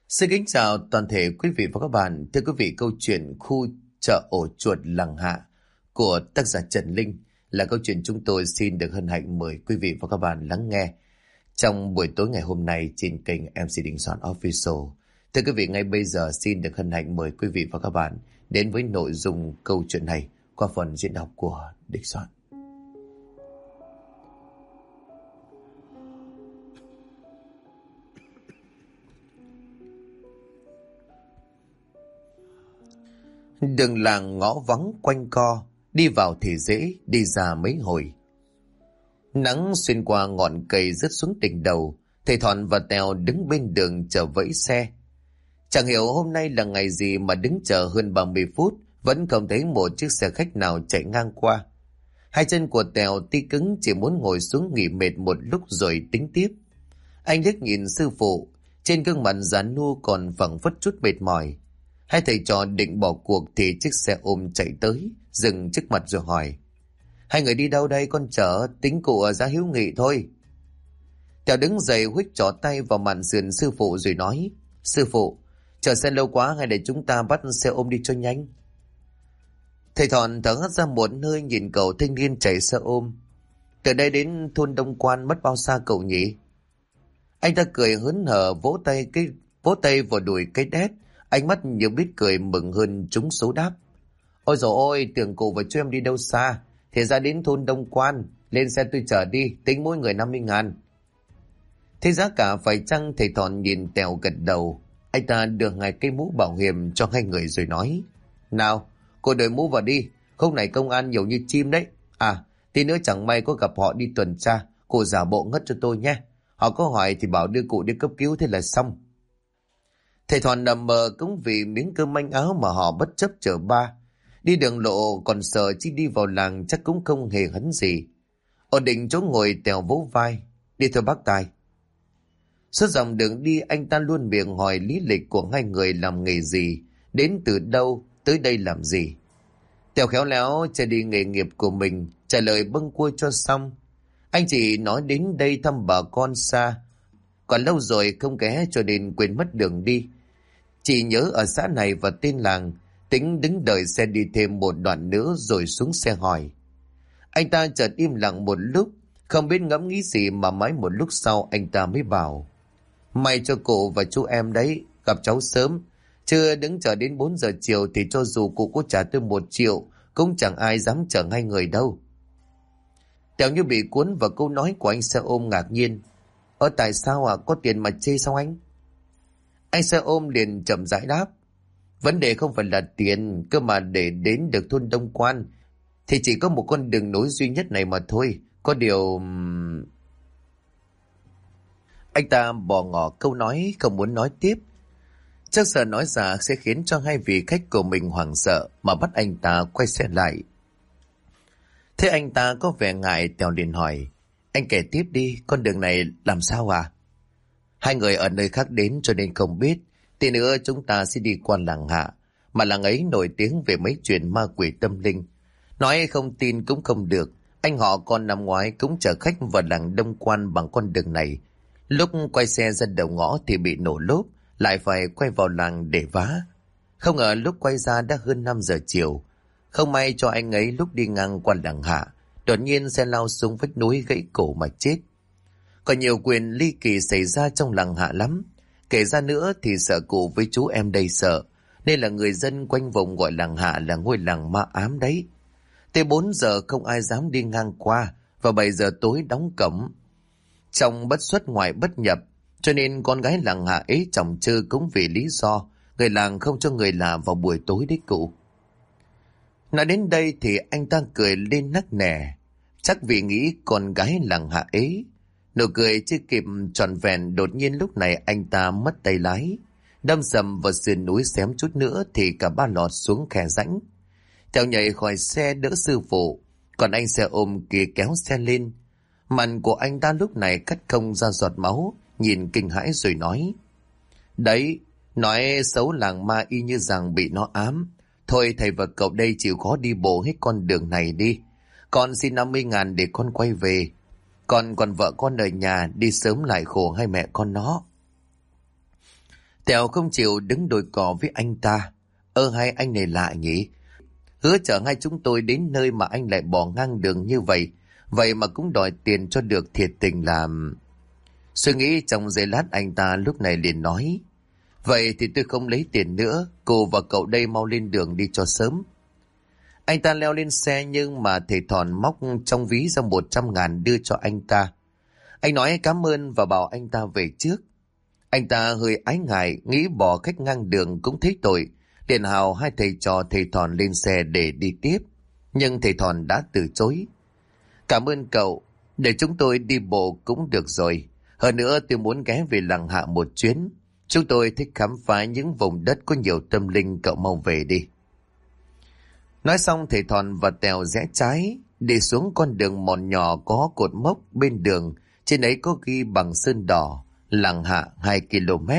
Xin kính chào toàn thể quý vị và các bạn. Thưa quý vị, câu chuyện khu chợ ổ chuột Lằng Hạ của tác giả Trần Linh là câu chuyện chúng tôi xin được hân hạnh mời quý vị và các bạn lắng nghe trong buổi tối ngày hôm nay trên kênh MC Đình Soạn Official. Thưa quý vị, ngay bây giờ xin được hân hạnh mời quý vị và các bạn đến với nội dung câu chuyện này qua phần diễn đọc của Đình Soạn. Đường làng ngõ vắng quanh co, đi vào thì dễ, đi ra mấy hồi. Nắng xuyên qua ngọn cây rớt xuống đỉnh đầu, thầy Thọn và Tèo đứng bên đường chờ vẫy xe. Chẳng hiểu hôm nay là ngày gì mà đứng chờ hơn 30 phút, vẫn không thấy một chiếc xe khách nào chạy ngang qua. Hai chân của Tèo tí cứng, chỉ muốn ngồi xuống nghỉ mệt một lúc rồi tính tiếp. Anh liếc nhìn sư phụ, trên gương mặt già nua còn phảng phất chút mệt mỏi. Hai thầy trò định bỏ cuộc thì chiếc xe ôm chạy tới, dừng trước mặt rồi hỏi: "Hai người đi đâu đây? Con chở tính cụ ở Giá Hữu Nghị thôi." Tèo đứng dậy huých trỏ tay vào màn sườn sư phụ rồi nói: "Sư phụ, chờ xe lâu quá, hay để chúng ta bắt xe ôm đi cho nhanh." Thầy Thọn thở hắt ra một hơi nhìn cậu thanh niên chạy xe ôm. "Từ đây đến thôn Đông Quan mất bao xa cậu nhỉ?" Anh ta cười hớn hở vỗ tay vào đùi cái đét, ánh mắt như biết cười mừng hơn trúng số đáp: "Ôi dồi ôi, tưởng cụ và cho em đi đâu xa, thì ra đến thôn Đông Quan, lên xe tôi chở đi, tính mỗi người 50.000. Thế giá cả phải chăng?" Thầy Thọn nhìn Tèo gật đầu. Anh ta đưa hai cái mũ bảo hiểm cho hai người rồi nói: "Nào, cô đội mũ vào đi, hôm này công an nhiều như chim đấy. À, tí nữa chẳng may có gặp họ đi tuần tra, cô giả bộ ngất cho tôi nhé. Họ có hỏi thì bảo đưa cụ đi cấp cứu, thế là xong." Thầy Thọn nằm mờ cũng vì miếng cơm manh áo mà họ bất chấp chở ba. Đi đường lộ còn sợ, chứ đi vào làng chắc cũng không hề hấn gì. Ổn định chỗ ngồi, Tèo vỗ vai: "Đi thôi bác Tài." Suốt dòng đường đi, anh ta luôn miệng hỏi lý lịch của hai người làm nghề gì, đến từ đâu, tới đây làm gì. Tèo khéo léo che đi nghề nghiệp của mình, trả lời bâng quơ cho xong. Anh chỉ nói đến đây thăm bà con xa, còn lâu rồi không ghé cho nên quên mất đường đi. Chỉ nhớ ở xã này và tên làng, tính đứng đợi xe đi thêm một đoạn nữa rồi xuống xe hỏi. Anh ta chợt im lặng một lúc, không biết ngẫm nghĩ gì mà mãi một lúc sau anh ta mới bảo: "May cho cụ và chú em đấy, gặp cháu sớm. Chưa đứng chờ đến 4 giờ chiều thì cho dù cụ có trả tôi 1 triệu, cũng chẳng ai dám chở hai người đâu." Tèo như bị cuốn vào câu nói của anh xe ôm, ngạc nhiên: Tại sao ạ? Có tiền mà chê sao anh?" Anh xe ôm liền chậm rãi đáp: "Vấn đề không phải là tiền, cơ mà để đến được thôn Đông Quan thì chỉ có một con đường nối duy nhất này mà thôi. Có điều..." Anh ta bỏ ngỏ câu nói, không muốn nói tiếp. Chắc sợ nói ra sẽ khiến cho hai vị khách của mình hoảng sợ mà bắt anh ta quay xe lại. Thế anh ta có vẻ ngại, Tèo liền hỏi: "Anh kể tiếp đi, con đường này làm sao à?" "Hai người ở nơi khác đến cho nên không biết. Tí nữa chúng ta sẽ đi qua làng Hạ, mà làng ấy nổi tiếng về mấy chuyện ma quỷ tâm linh. Nói không tin cũng không được. Anh họ con năm ngoái cũng chở khách vào làng Đông Quan bằng con đường này. Lúc quay xe ra đầu ngõ thì bị nổ lốp, lại phải quay vào làng để vá. Không ngờ lúc quay ra đã hơn 5 giờ chiều. Không may cho anh ấy lúc đi ngang qua làng Hạ, đột nhiên xe lao xuống vách núi gãy cổ mà chết. Còn nhiều quyền ly kỳ xảy ra trong làng Hạ lắm. Kể ra nữa thì sợ cụ với chú em đây sợ, nên là người dân quanh vùng gọi làng Hạ là ngôi làng ma ám đấy. Tới 4 giờ không ai dám đi ngang qua, và 7 giờ tối đóng cổng. Trong bất xuất ngoài bất nhập, cho nên con gái làng Hạ ấy chồng chơ cũng vì lý do người làng không cho người lạ vào buổi tối đấy cụ." Nói đến đây thì anh ta cười lên nắc nẻ, chắc vì nghĩ con gái làng Hạ ấy. Nụ cười chưa kịp tròn vẹn, đột nhiên lúc này anh ta mất tay lái, đâm sầm vào sườn núi, xém chút nữa thì cả ba lọt xuống khe rãnh. Theo nhảy khỏi xe đỡ sư phụ, còn anh xe ôm kia kéo xe lên. Mặt của anh ta lúc này cắt không ra giọt máu, nhìn kinh hãi rồi nói: "Đấy, nói xấu làng ma y như rằng bị nó ám. Thôi thầy và cậu đây chịu khó đi bộ hết con đường này đi. Con xin 50.000 để con quay về. Còn vợ con ở nhà, đi sớm lại khổ hai mẹ con nó." Tèo không chịu đứng đôi cò với anh ta. Hai anh này lạ nhỉ. Hứa chở hai chúng tôi đến nơi mà anh lại bỏ ngang đường như vậy. Vậy mà cũng đòi tiền cho được, thiệt tình làm. Suy nghĩ trong giây lát, anh ta lúc này liền nói: vậy thì tôi không lấy tiền nữa, cô và cậu đây mau lên đường đi cho sớm. Anh ta leo lên xe, nhưng mà thầy Thòn móc trong ví ra 100.000 đưa cho anh ta. Anh nói cảm ơn và bảo anh ta về trước. Anh ta hơi ái ngại, nghĩ bỏ khách ngang đường cũng thấy tội, liền hào hai thầy trò thầy Thòn lên xe để đi tiếp. Nhưng thầy Thòn đã từ chối. Cảm ơn cậu, để chúng tôi đi bộ cũng được rồi. Hơn nữa tôi muốn ghé về làng Hạ một chuyến. Chúng tôi thích khám phá những vùng đất có nhiều tâm linh, cậu mau về đi. Nói xong thầy Thòn và Tèo rẽ trái, đi xuống con đường mòn nhỏ có cột mốc bên đường. Trên ấy có ghi bằng sơn đỏ: làng Hạ 2 km.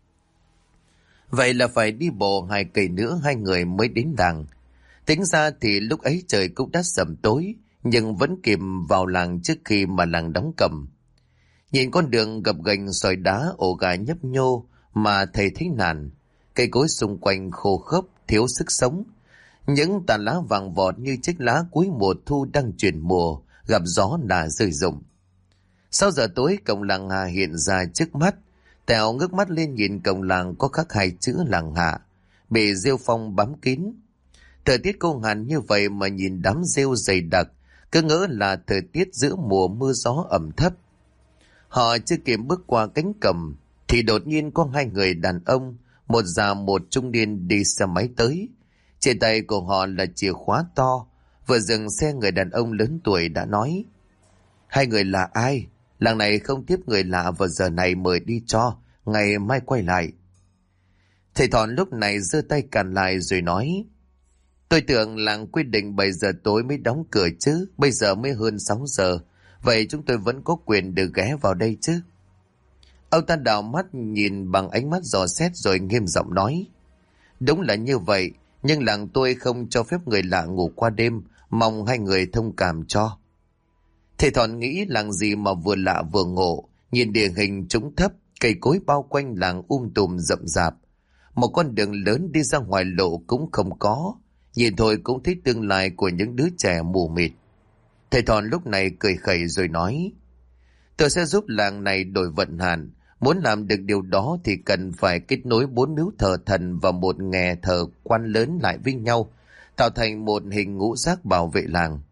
Vậy là phải đi bộ 2 cây nữa hai người mới đến làng. Tính ra thì lúc ấy trời cũng đã sầm tối, nhưng vẫn kịp vào làng trước khi mà làng đóng cẩm. Nhìn con đường gập ghềnh sỏi đá ổ gà nhấp nhô mà thầy thấy nản. Cây cối xung quanh khô khốc, thiếu sức sống. Những tàn lá vàng vọt như chiếc lá cuối mùa thu đang chuyển mùa, gặp gió đã rơi rụng. 6 giờ tối, cổng làng Hạ hiện ra trước mắt. Tèo ngước mắt lên nhìn cổng làng có khắc 2 chữ làng Hạ, bị rêu phong bám kín. Thời tiết khô hạn như vậy mà nhìn đám rêu dày đặc, cứ ngỡ là thời tiết giữa mùa mưa gió ẩm thấp. Họ chưa kịp bước qua cánh cổng thì đột nhiên có 2 người đàn ông, một già một trung niên đi xe máy tới. Trên tay của họ là chìa khóa to. Vừa dừng xe, người đàn ông lớn tuổi đã nói: hai người là ai? Làng này không tiếp người lạ vào giờ này, mời đi cho, ngày mai quay lại. Thầy Thòn lúc này giơ tay cản lại rồi nói: tôi tưởng làng quy định 7 giờ tối mới đóng cửa chứ, bây giờ mới hơn 6 giờ, vậy chúng tôi vẫn có quyền được ghé vào đây chứ? Ông ta đảo mắt nhìn bằng ánh mắt dò xét rồi nghiêm giọng nói: đúng là như vậy, nhưng làng tôi không cho phép người lạ ngủ qua đêm, mong hai người thông cảm cho. Thầy Thòn nghĩ làng gì mà vừa lạ vừa ngộ, nhìn địa hình trũng thấp, cây cối bao quanh làng tùm rậm rạp. Một con đường lớn đi ra ngoài lộ cũng không có, nhìn thôi cũng thấy tương lai của những đứa trẻ mù mịt. Thầy Thòn lúc này cười khẩy rồi nói: tôi sẽ giúp làng này đổi vận hạn. Muốn làm được điều đó thì cần phải kết nối 4 miếu thờ thần và một nghè thờ quan lớn lại với nhau, tạo thành một hình ngũ giác bảo vệ làng.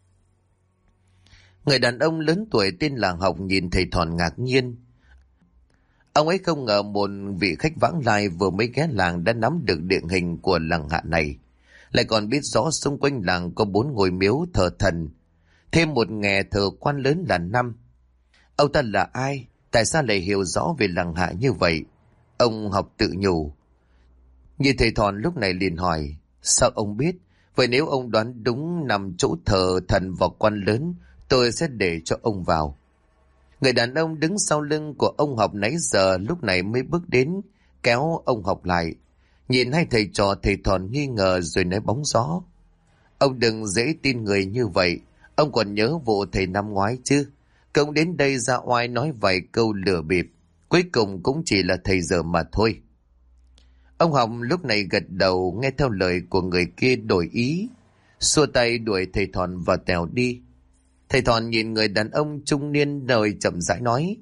Người đàn ông lớn tuổi tên là Học nhìn thầy Thòn ngạc nhiên. Ông ấy không ngờ một vị khách vãng lai vừa mới ghé làng đã nắm được địa hình của làng Hạ này, lại còn biết rõ xung quanh làng có 4 ngôi miếu thờ thần, thêm một nghè thờ quan lớn là 5. Ông ta là ai? Tại sao lại hiểu rõ về làng Hạ như vậy? Ông Học tự nhủ. Như thầy Thòn lúc này liền hỏi: sao ông biết? Vậy nếu ông đoán đúng nằm chỗ thờ thần và quan lớn, tôi sẽ để cho ông vào. Người đàn ông đứng sau lưng của ông Học nãy giờ lúc này mới bước đến, kéo ông Học lại. Nhìn hai thầy trò, thầy Thòn nghi ngờ rồi nói bóng gió: ông đừng dễ tin người như vậy. Ông còn nhớ vụ thầy năm ngoái chứ? Công đến đây ra oai nói vài câu lừa bịp, cuối cùng cũng chỉ là thầy dở mà thôi. Ông Học lúc này gật đầu, nghe theo lời của người kia đổi ý, xua tay đuổi thầy Thòn và Tèo đi. Thầy Thòn nhìn người đàn ông trung niên rồi chậm rãi nói: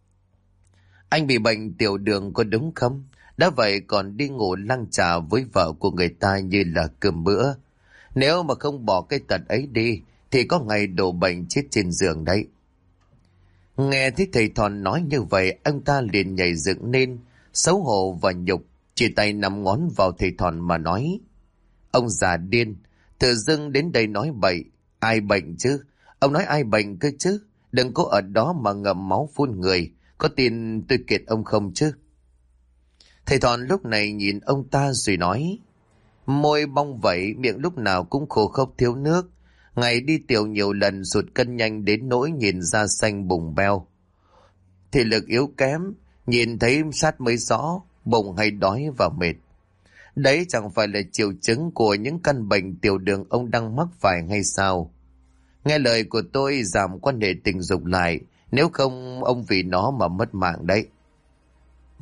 anh bị bệnh tiểu đường có đúng không? Đã vậy còn đi ngủ lăng trà với vợ của người ta như là cơm bữa. Nếu mà không bỏ cái tật ấy đi thì có ngày đổ bệnh chết trên giường đấy. Nghe thấy thầy Thòn nói như vậy, ông ta liền nhảy dựng lên, xấu hổ và nhục, chỉ tay 5 ngón vào thầy Thòn mà nói: ông già điên, tự dưng đến đây nói bậy. Ai bệnh chứ? Ông nói ai bệnh cơ chứ? Đừng có ở đó mà ngậm máu phun người. Có tin tôi kiện ông không chứ? Thầy Thòn lúc này nhìn ông ta rồi nói: môi bong vẩy, miệng lúc nào cũng khô khốc thiếu nước. Ngày đi tiểu nhiều lần, sụt cân nhanh đến nỗi nhìn da xanh bùng beo. Thể lực yếu kém, nhìn thấy sát mới rõ, bụng hay đói và mệt. Đấy chẳng phải là triệu chứng của những căn bệnh tiểu đường ông đang mắc phải hay sao? Nghe lời của tôi, giảm quan hệ tình dục lại, nếu không ông vì nó mà mất mạng đấy.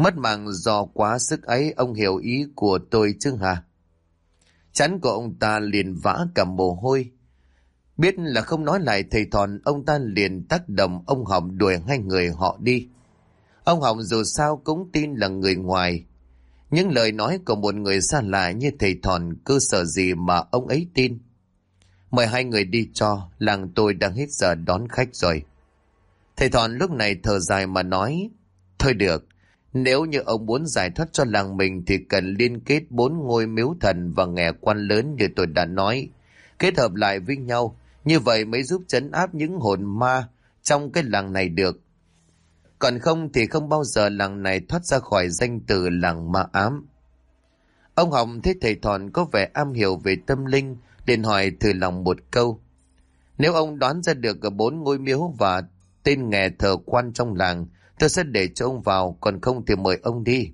Mất mạng do quá sức ấy, ông hiểu ý của tôi chứ hả? Trán của ông ta liền vã cả mồ hôi. Biết là không nói lại thầy Thòn, ông ta liền tác động ông Hồng đuổi hai người họ đi. Ông Hồng dù sao cũng tin là người ngoài. Những lời nói của một người xa lạ như thầy Thòn, cơ sở gì mà ông ấy tin? Mời hai người đi cho, làng tôi đang hết giờ đón khách rồi. Thầy Thòn lúc này thở dài mà nói, thôi được, nếu như ông muốn giải thoát cho làng mình thì cần liên kết 4 ngôi miếu thần và nghè quan lớn như tôi đã nói, kết hợp lại với nhau, như vậy mới giúp trấn áp những hồn ma trong cái làng này được. Còn không thì không bao giờ làng này thoát ra khỏi danh từ làng ma ám. Ông Hồng thấy thầy Thòn có vẻ am hiểu về tâm linh, liền hỏi thử lòng một câu. Nếu ông đoán ra được 4 ngôi miếu và tên nghè thờ quan trong làng, tôi sẽ để cho ông vào, còn không thì mời ông đi.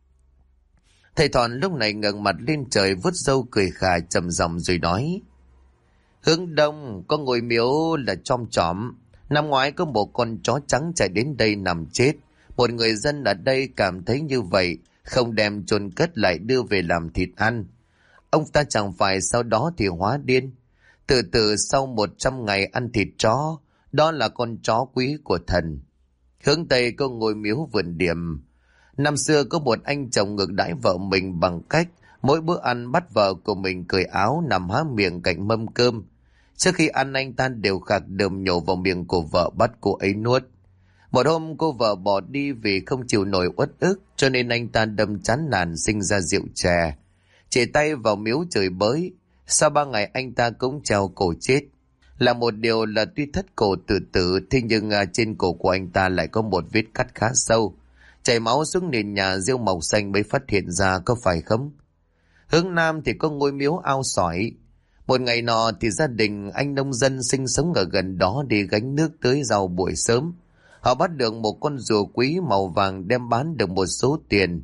Thầy Thòn lúc này ngẩng mặt lên trời, vuốt râu cười khà trầm giọng rồi nói, hướng đông có ngôi miếu là Chom Chỏm. Năm ngoái có một con chó trắng chạy đến đây nằm chết. Một người dân ở đây cảm thấy như vậy, không đem chôn cất lại đưa về làm thịt ăn. Ông ta chẳng phải sau đó thì hóa điên. Từ từ sau 100 ngày ăn thịt chó, đó là con chó quý của thần. Hướng tây có ngôi miếu Vườn Điểm. Năm xưa có một anh chồng ngược đãi vợ mình bằng cách mỗi bữa ăn bắt vợ của mình cởi áo nằm há miệng cạnh mâm cơm. Trước khi ăn anh ta đều khạc đờm nhổ vào miệng của vợ bắt cô ấy nuốt. Một hôm cô vợ bỏ đi vì không chịu nổi uất ức, cho nên anh ta đâm chán nản sinh ra rượu chè. Chỉ tay vào miếu chửi bới. Sau 3 ngày anh ta cũng treo cổ chết. Là một điều là tuy thất cổ tự tử, thế nhưng trên cổ của anh ta lại có một vết cắt khá sâu. Chảy máu xuống nền nhà rêu màu xanh mới phát hiện ra, có phải không? Hướng nam thì có ngôi miếu Ao Sỏi. Một ngày nọ thì gia đình anh nông dân sinh sống ở gần đó đi gánh nước tưới rau buổi sớm. Họ bắt được một con rùa quý màu vàng đem bán được một số tiền.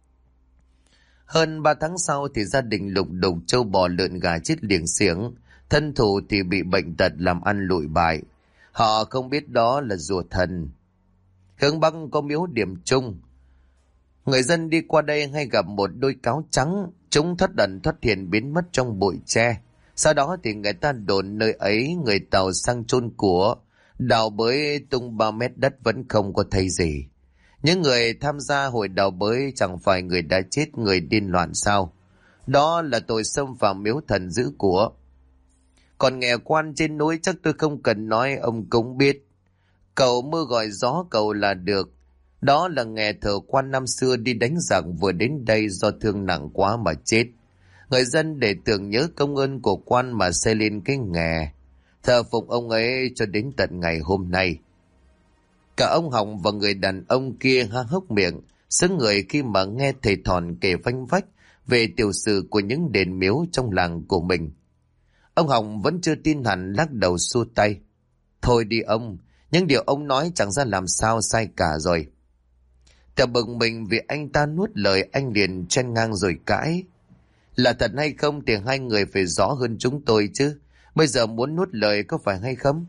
Hơn 3 tháng sau thì gia đình lục đục trâu bò lợn gà chết liềng xiếng, thân thủ thì bị bệnh tật làm ăn lụi bại. Họ không biết đó là rùa thần. Hướng Bắc có miếu Điểm Trung. Người dân đi qua đây hay gặp một đôi cáo trắng, chúng thoát ẩn thoát hiện biến mất trong bụi tre. Sau đó thì người ta đồn nơi ấy người Tàu sang chôn của, đào bới tung 3 mét đất vẫn không có thấy gì. Những người tham gia hội đào bới chẳng phải người đã chết, người điên loạn sao? Đó là tội xâm phạm miếu thần giữ của. Còn nghè quan trên núi chắc tôi không cần nói, ông cũng biết. Cầu mưa gọi gió cầu là được. Đó là nghè thờ quan năm xưa đi đánh giặc vừa đến đây do thương nặng quá mà chết. Người dân để tưởng nhớ công ơn của quan mà xây lên cái nghè, thờ phụng ông ấy cho đến tận ngày hôm nay. Cả ông Hồng và người đàn ông kia há hốc miệng, sững người khi mà nghe thầy Thòn kể vanh vách về tiểu sử của những đền miếu trong làng của mình. Ông Hồng vẫn chưa tin hẳn, lắc đầu xua tay. Thôi đi ông, những điều ông nói chẳng ra làm sao sai cả rồi. Tèo bực mình vì anh ta nuốt lời, anh liền chen ngang rồi cãi. Là thật hay không thì hai người phải rõ hơn chúng tôi chứ. Bây giờ muốn nuốt lời có phải hay không?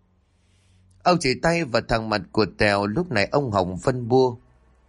Ông chỉ tay vào thằng mặt của Tèo. Lúc này ông Hồng phân bua.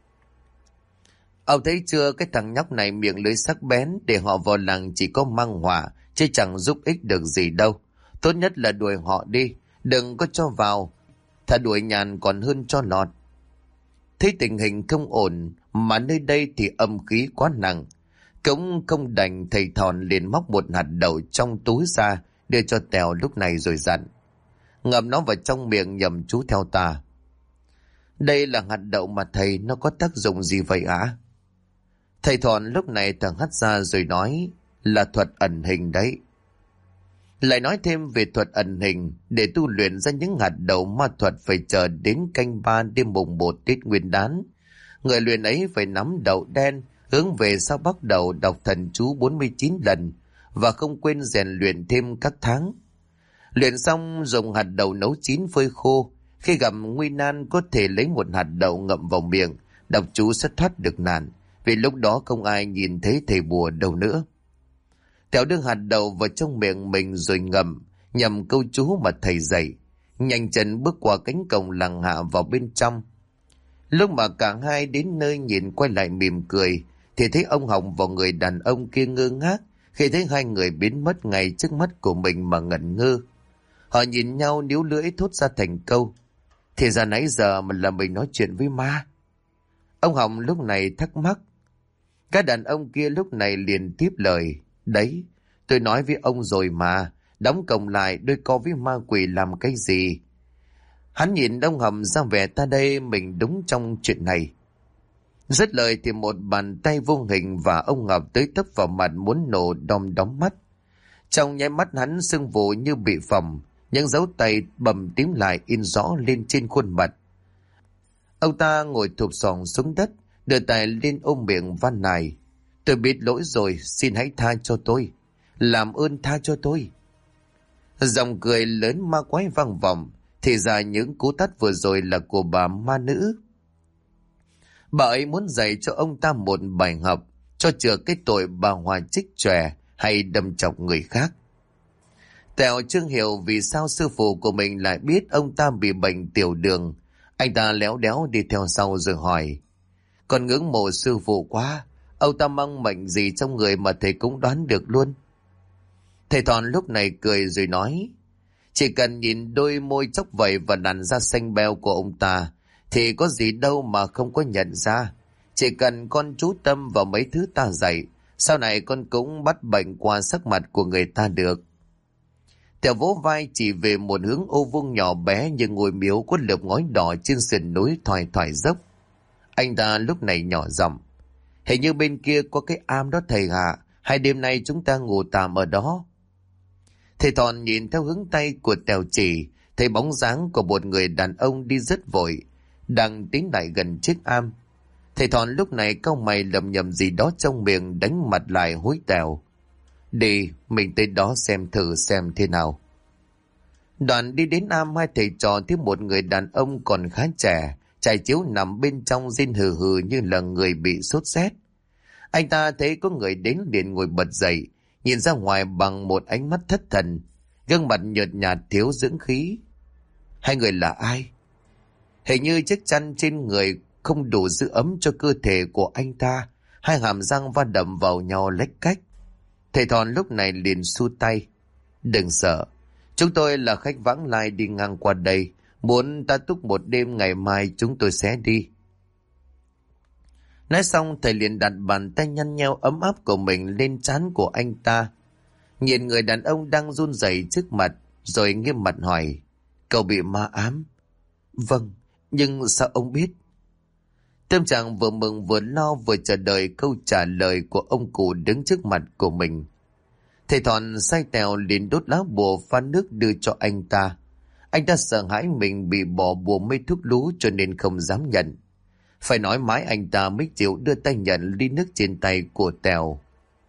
Ông thấy chưa, cái thằng nhóc này miệng lưỡi sắc bén, để họ vào làng chỉ có mang họa chứ chẳng giúp ích được gì đâu. Tốt nhất là đuổi họ đi, đừng có cho vào. Thà đuổi nhàn còn hơn cho lọt. Thấy tình hình không ổn mà nơi đây thì âm khí quá nặng, cũng không đành, thầy Thòn liền móc một hạt đậu trong túi ra đưa cho Tèo lúc này rồi dặn. Ngậm nó vào trong miệng nhầm chú theo ta. Đây là hạt đậu mà thầy, nó có tác dụng gì vậy hả? Thầy Thòn lúc này thở hắt ra rồi nói, là thuật ẩn hình đấy. Lại nói thêm về thuật ẩn hình, để tu luyện ra những hạt đậu ma thuật phải chờ đến canh 3 đêm mùng 1 Tết Nguyên Đán. Người luyện ấy phải nắm đậu đen, hướng về sau bắt đầu đọc thần chú 49 lần và không quên rèn luyện thêm các tháng. Luyện xong dùng hạt đậu nấu chín phơi khô. Khi gặp nguy nan có thể lấy một hạt đậu ngậm vào miệng, đọc chú sẽ thoát được nạn, vì lúc đó không ai nhìn thấy thầy bùa đâu nữa. Tèo đưa hạt đậu vào trong miệng mình rồi ngậm, nhằm câu chú mà thầy dạy. Nhanh chân bước qua cánh cổng làng hạ vào bên trong. Lúc mà cả hai đến nơi nhìn quay lại mỉm cười, thì thấy ông Hồng và người đàn ông kia ngơ ngác khi thấy hai người biến mất ngay trước mắt của mình mà ngẩn ngơ. Họ nhìn nhau níu lưỡi thốt ra thành câu: thì ra nãy giờ mà là mình nói chuyện với ma. Ông Hồng lúc này thắc mắc. Các đàn ông kia lúc này liền tiếp lời: đấy, tôi nói với ông rồi mà, đóng cổng lại đôi co với ma quỷ làm cái gì. Hắn nhìn ông Hồng ra vẻ ta đây mình đúng trong chuyện này. Dứt lời thì một bàn tay vô hình và ông Ngọc tới tấp vào mặt muốn nổ đom đóm mắt. Trong nháy mắt hắn sưng vụ như bị phồng, những dấu tay bầm tím lại in rõ lên trên khuôn mặt. Ông ta ngồi thụp sòng xuống đất, đưa tay lên ôm miệng van nài: tôi biết lỗi rồi, xin hãy tha cho tôi, làm ơn tha cho tôi. Dòng cười lớn ma quái vang vọng, thì ra những cú tát vừa rồi là của bà ma nữ. Bà ấy muốn dạy cho ông ta một bài học, cho chừa cái tội bà hòa trích chòe hay đâm chọc người khác. Tèo chưa hiểu vì sao sư phụ của mình lại biết ông ta bị bệnh tiểu đường. Anh ta léo đéo đi theo sau rồi hỏi: con ngưỡng mộ sư phụ quá, ông ta mang mệnh gì trong người mà thầy cũng đoán được luôn. Thầy Thòn lúc này cười rồi nói: chỉ cần nhìn đôi môi chóc vẩy và làn da xanh beo của ông ta thì có gì đâu mà không có nhận ra. Chỉ cần con chú tâm vào mấy thứ ta dạy, sau này con cũng bắt bệnh qua sắc mặt của người ta được. Tèo vỗ vai chỉ về một hướng ô vuông nhỏ bé như ngôi miếu có lợp ngói đỏ trên sườn núi thoải thoải dốc. Anh ta lúc này nhỏ giọng: hình như bên kia có cái am đó thầy hạ, hay đêm nay chúng ta ngủ tạm ở đó. Thầy Thòn nhìn theo hướng tay của Tèo chỉ, thấy bóng dáng của một người đàn ông đi rất vội, đang tiến lại gần chiếc am. Thầy Thòn lúc này cau mày lầm nhầm gì đó trong miệng, đánh mặt lại hối Tèo: đi, mình tới đó xem thử xem thế nào. Đoàn đi đến am, hai thầy trò thấy một người đàn ông còn khá trẻ, trải chiếu nằm bên trong rên hừ hừ như là người bị sốt rét. Anh ta thấy có người đến liền ngồi bật dậy, nhìn ra ngoài bằng một ánh mắt thất thần, gương mặt nhợt nhạt thiếu dưỡng khí. Hai người là ai? Hình như chiếc chăn trên người không đủ giữ ấm cho cơ thể của anh ta, hai hàm răng va đập vào nhau lách cách. Thầy Thòn lúc này liền xua tay: đừng sợ, chúng tôi là khách vãng lai đi ngang qua đây, muốn ta túc một đêm ngày mai chúng tôi sẽ đi. Nói xong thầy liền đặt bàn tay nhăn nheo ấm áp của mình lên trán của anh ta, nhìn người đàn ông đang run rẩy trước mặt rồi nghiêm mặt hỏi: cậu bị ma ám? Vâng, nhưng sao ông biết? Tâm trạng vừa mừng vừa lo vừa chờ đợi câu trả lời của ông cụ đứng trước mặt của mình. Thầy Thòn sai Tèo liền đốt lá bùa pha nước đưa cho anh ta. Anh ta sợ hãi mình bị bỏ bùa mê thuốc lú cho nên không dám nhận. Phải nói mãi anh ta mới chịu đưa tay nhận ly nước trên tay của Tèo.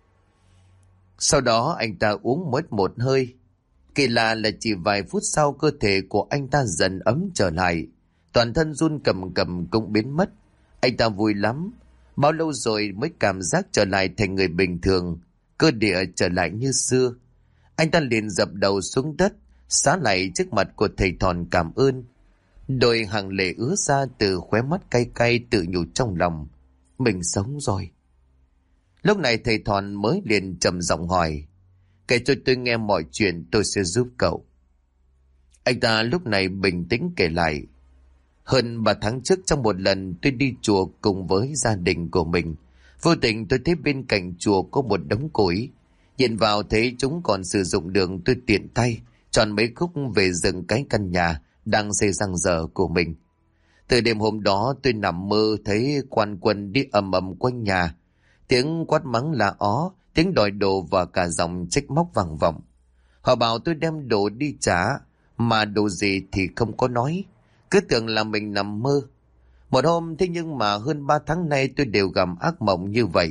Sau đó anh ta uống mất một hơi. Kỳ lạ là chỉ vài phút sau cơ thể của anh ta dần ấm trở lại. Toàn thân run cầm cầm cũng biến mất. Anh ta vui lắm. Bao lâu rồi mới cảm giác trở lại thành người bình thường, cơ địa trở lại như xưa. Anh ta liền dập đầu xuống đất, xá lại trước mặt của thầy Thòn cảm ơn. Đôi hàng lệ ứa ra từ khóe mắt cay cay, tự nhủ trong lòng: mình sống rồi. Lúc này thầy Thòn mới liền trầm giọng hỏi: kể cho tôi nghe mọi chuyện, tôi sẽ giúp cậu. Anh ta lúc này bình tĩnh kể lại: hơn 3 tháng trước, trong một lần tôi đi chùa cùng với gia đình của mình, vô tình tôi thấy bên cạnh chùa có một đống củi. Nhìn vào thấy chúng còn sử dụng được, tôi tiện tay chọn mấy khúc về dựng cái căn nhà đang xây giang dở của mình. Từ đêm hôm đó tôi nằm mơ thấy quan quân đi ầm ầm quanh nhà, tiếng quát mắng la ó, tiếng đòi đồ và cả giọng trách móc vang vọng. Họ bảo tôi đem đồ đi trả, mà đồ gì thì không có nói, cứ tưởng là mình nằm mơ. Một hôm thế nhưng mà hơn 3 tháng nay tôi đều gặp ác mộng như vậy.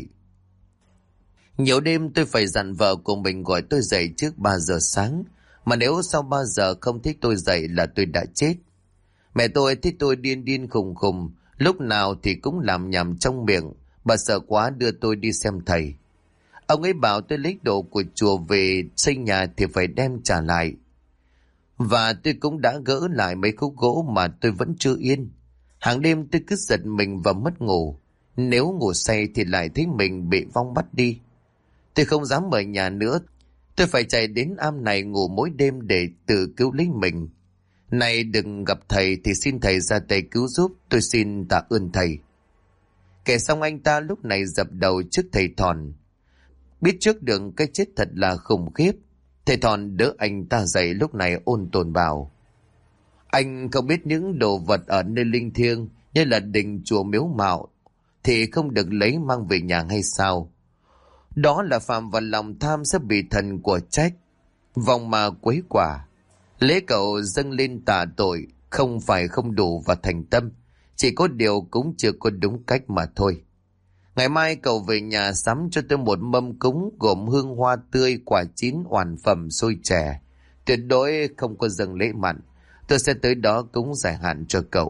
Nhiều đêm tôi phải dặn vợ của mình gọi tôi dậy trước 3 giờ sáng, mà nếu sau 3 giờ không thích tôi dậy là tôi đã chết. Mẹ tôi thấy tôi điên điên khùng khùng, lúc nào thì cũng làm nhảm trong miệng. Bà sợ quá đưa tôi đi xem thầy. Ông ấy bảo tôi lấy đồ của chùa về xây nhà thì phải đem trả lại. Và tôi cũng đã gỡ lại mấy khúc gỗ mà tôi vẫn chưa yên. Hàng đêm tôi cứ giật mình và mất ngủ. Nếu ngủ say thì lại thấy mình bị vong bắt đi. Tôi không dám ở nhà nữa. Tôi phải chạy đến am này ngủ mỗi đêm để tự cứu lấy mình. Này đừng gặp thầy thì xin thầy ra tay cứu giúp. Tôi xin tạ ơn thầy. Kể xong anh ta lúc này dập đầu trước thầy Thòn. Biết trước được cái chết thật là khủng khiếp. Thầy Thòn đỡ anh ta dậy lúc này ôn tồn bảo: anh không biết những đồ vật ở nơi linh thiêng như là đình chùa miếu mạo thì không được lấy mang về nhà hay sao? Đó là phạm vào lòng tham sẽ bị thần của trách, vong ma quấy quả. Lễ cậu dâng lên tạ tội không phải không đủ và thành tâm, chỉ có điều cũng chưa có đúng cách mà thôi. Ngày mai cậu về nhà sắm cho tôi một mâm cúng gồm hương hoa tươi, quả chín, oản phẩm, xôi chè. Tuyệt đối không có dâng lễ mặn. Tôi sẽ tới đó cúng giải hạn cho cậu.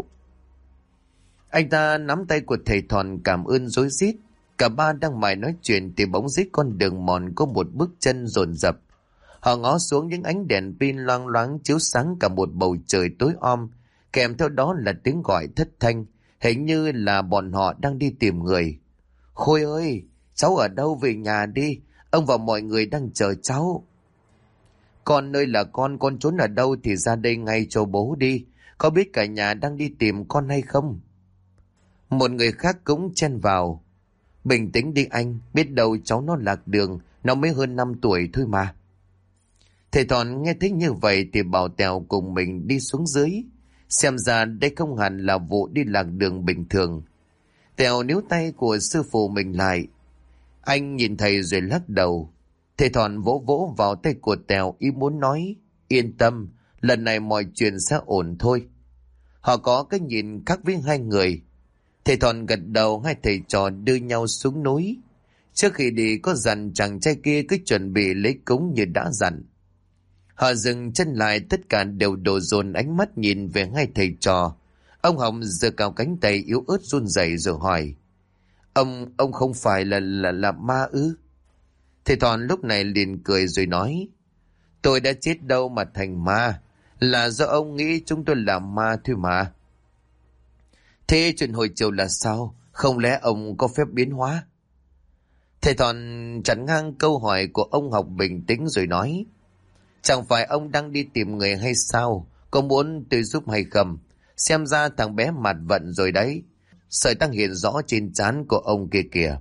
Anh ta nắm tay của thầy Thòn cảm ơn rối rít. Cả ba đang mải nói chuyện thì bỗng dít con đường mòn có một bước chân dồn dập. Họ ngó xuống những ánh đèn pin loang loáng chiếu sáng cả một bầu trời tối om, kèm theo đó là tiếng gọi thất thanh, hình như là bọn họ đang đi tìm người. Khôi ơi, cháu ở đâu, về nhà đi, ông và mọi người đang chờ cháu. Con ơi là con trốn ở đâu thì ra đây ngay cho bố đi, có biết cả nhà đang đi tìm con hay không? Một người khác cũng chen vào: bình tĩnh đi anh, biết đâu cháu nó lạc đường, nó mới hơn 5 tuổi thôi mà. Thầy Thòn nghe thấy như vậy thì bảo Tèo cùng mình đi xuống dưới. Xem ra đây không hẳn là vụ đi lạc đường bình thường. Tèo níu tay của sư phụ mình lại. Anh nhìn thầy rồi lắc đầu. Thầy Thòn vỗ vỗ vào tay của Tèo ý muốn nói: yên tâm, lần này mọi chuyện sẽ ổn thôi. Họ có cái nhìn khác với hai người. Thầy Thòn gật đầu, hai thầy trò đưa nhau xuống núi. Trước khi đi có dặn chàng trai kia cứ chuẩn bị lấy cúng như đã dặn. Họ dừng chân lại, tất cả đều đổ dồn ánh mắt nhìn về hai thầy trò. Ông Hồng giơ cao cánh tay yếu ớt run rẩy rồi hỏi: Ông không phải là ma ư? Thầy Thòn lúc này liền cười rồi nói: tôi đã chết đâu mà thành ma, là do ông nghĩ chúng tôi là ma thôi mà. Thế chuyện hồi chiều là sao? Không lẽ ông có phép biến hóa? Thầy Thòn chặn ngang câu hỏi của ông Học bình tĩnh rồi nói: chẳng phải ông đang đi tìm người hay sao? Có muốn tôi giúp hay không? Xem ra thằng bé mặt vận rồi đấy. Sợi đang hiện rõ trên trán của ông kia kìa.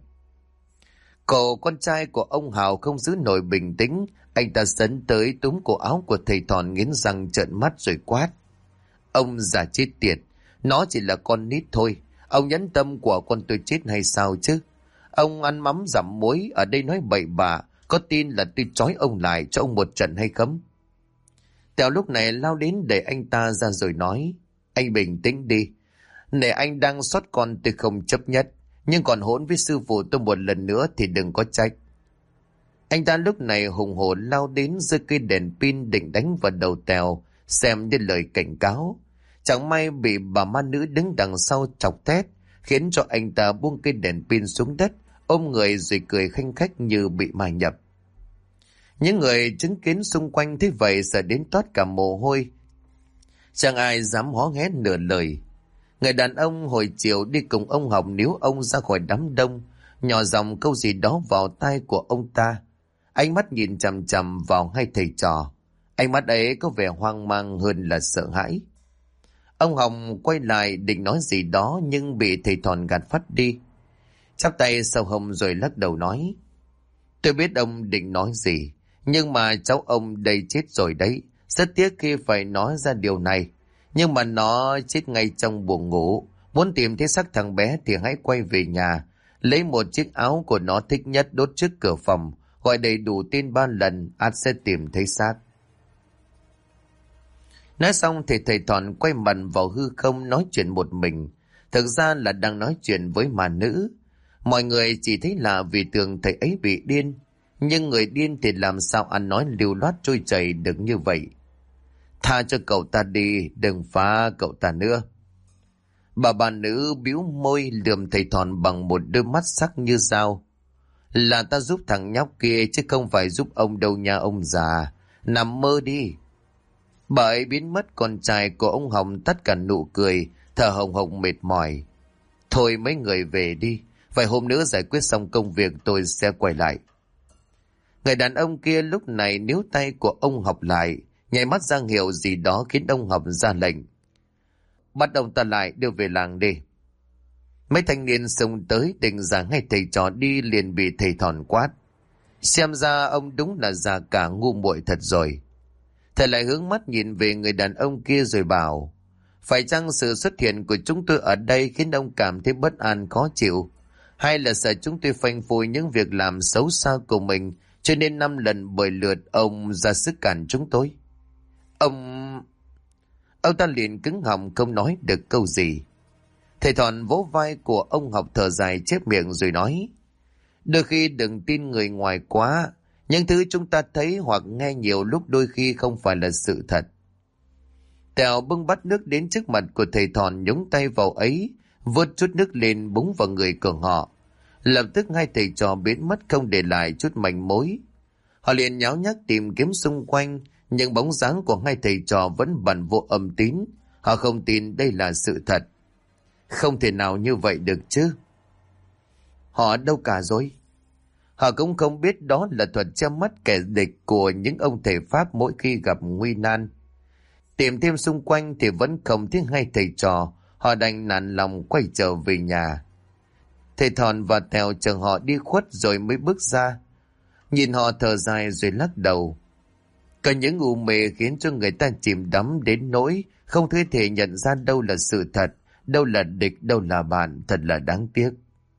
Cậu con trai của ông Hào không giữ nổi bình tĩnh. Anh ta sấn tới túm cổ áo của thầy Thòn, nghiến răng trợn mắt rồi quát: ông già chết tiệt, nó chỉ là con nít thôi. Ông nhẫn tâm của con tôi chết hay sao chứ? Ông ăn mắm dặm muối ở đây nói bậy bạ, có tin là tôi trói ông lại cho ông một trận hay không? Tèo lúc này lao đến để anh ta ra rồi nói: anh bình tĩnh đi. Để anh đang sót con tôi không chấp nhất, nhưng còn hỗn với sư phụ tôi một lần nữa thì đừng có trách. Anh ta lúc này hùng hổ lao đến giơ cây đèn pin định đánh vào đầu Tèo, xem như lời cảnh cáo. Chẳng may bị bà ma nữ đứng đằng sau chọc thét, khiến cho anh ta buông cây đèn pin xuống đất, ôm người rồi cười khanh khách như bị ma nhập. Những người chứng kiến xung quanh thấy vậy sợ đến toát cả mồ hôi. Chẳng ai dám hó hé nửa lời. Người đàn ông hồi chiều đi cùng ông Học níu ông ra khỏi đám đông, nhỏ giọng câu gì đó vào tai của ông ta. Ánh mắt nhìn chằm chằm vào hai thầy trò. Ánh mắt ấy có vẻ hoang mang hơn là sợ hãi. Ông Hồng quay lại định nói gì đó nhưng bị thầy Thòn gạt phắt đi. Chắp tay sau hông rồi lắc đầu nói: tôi biết ông định nói gì, nhưng mà cháu ông đây chết rồi đấy. Rất tiếc khi phải nói ra điều này, nhưng mà nó chết ngay trong buồng ngủ. Muốn tìm thấy xác thằng bé thì hãy quay về nhà, lấy một chiếc áo của nó thích nhất đốt trước cửa phòng, gọi đầy đủ tên 3 lần, ắt sẽ tìm thấy xác. Nói xong thì thầy Thòn quay mặt vào hư không nói chuyện một mình. Thực ra là đang nói chuyện với ma nữ. Mọi người chỉ thấy lạ vì tưởng thầy ấy bị điên. Nhưng người điên thì làm sao ăn nói lưu loát trôi chảy được như vậy. Tha cho cậu ta đi, đừng phá cậu ta nữa. Bà nữ bĩu môi lườm thầy Thòn bằng một đôi mắt sắc như dao. Là ta giúp thằng nhóc kia chứ không phải giúp ông đâu nha ông già. Nằm mơ đi. Bà ấy biến mất, con trai của ông Hồng tất cả nụ cười, thở hồng hộc mệt mỏi. Thôi mấy người về đi, vài hôm nữa giải quyết xong công việc tôi sẽ quay lại. Người đàn ông kia lúc này níu tay của ông Học lại, nhảy mắt ra hiệu gì đó khiến ông Học ra lệnh. Bắt ông ta lại đưa về làng đi. Mấy thanh niên xông tới định ra ngay thầy trò đi liền bị thầy Thòn quát. Xem ra ông đúng là già cả ngu muội thật rồi. Thầy lại hướng mắt nhìn về người đàn ông kia rồi bảo, phải chăng sự xuất hiện của chúng tôi ở đây khiến ông cảm thấy bất an khó chịu, hay là sợ chúng tôi phanh phui những việc làm xấu xa của mình, cho nên 5 lần bởi lượt ông ra sức cản chúng tôi? Ông ta liền cứng họng không nói được câu gì. Thầy Thòn vỗ vai của ông Học thở dài chép miệng rồi nói, đôi khi đừng tin người ngoài quá, những thứ chúng ta thấy hoặc nghe nhiều lúc đôi khi không phải là sự thật. Tèo bưng bát nước đến trước mặt của thầy Thòn, nhúng tay vào ấy, vớt chút nước lên búng vào người của họ. Lập tức hai thầy trò biến mất không để lại chút manh mối. Họ liền nháo nhác tìm kiếm xung quanh, nhưng bóng dáng của hai thầy trò vẫn bặn vô âm tín. Họ không tin đây là sự thật. Không thể nào như vậy được chứ. Họ đâu cả rồi? Họ cũng không biết đó là thuật che mắt kẻ địch của những ông thầy Pháp mỗi khi gặp nguy nan. Tìm thêm xung quanh thì vẫn không thấy hai thầy trò. Họ đành nản lòng quay trở về nhà. Thầy Thòn và Tèo chờ họ đi khuất rồi mới bước ra. Nhìn họ thở dài rồi lắc đầu. Có những u mê khiến cho người ta chìm đắm đến nỗi không thể nhận ra đâu là sự thật, đâu là địch, đâu là bạn, thật là đáng tiếc.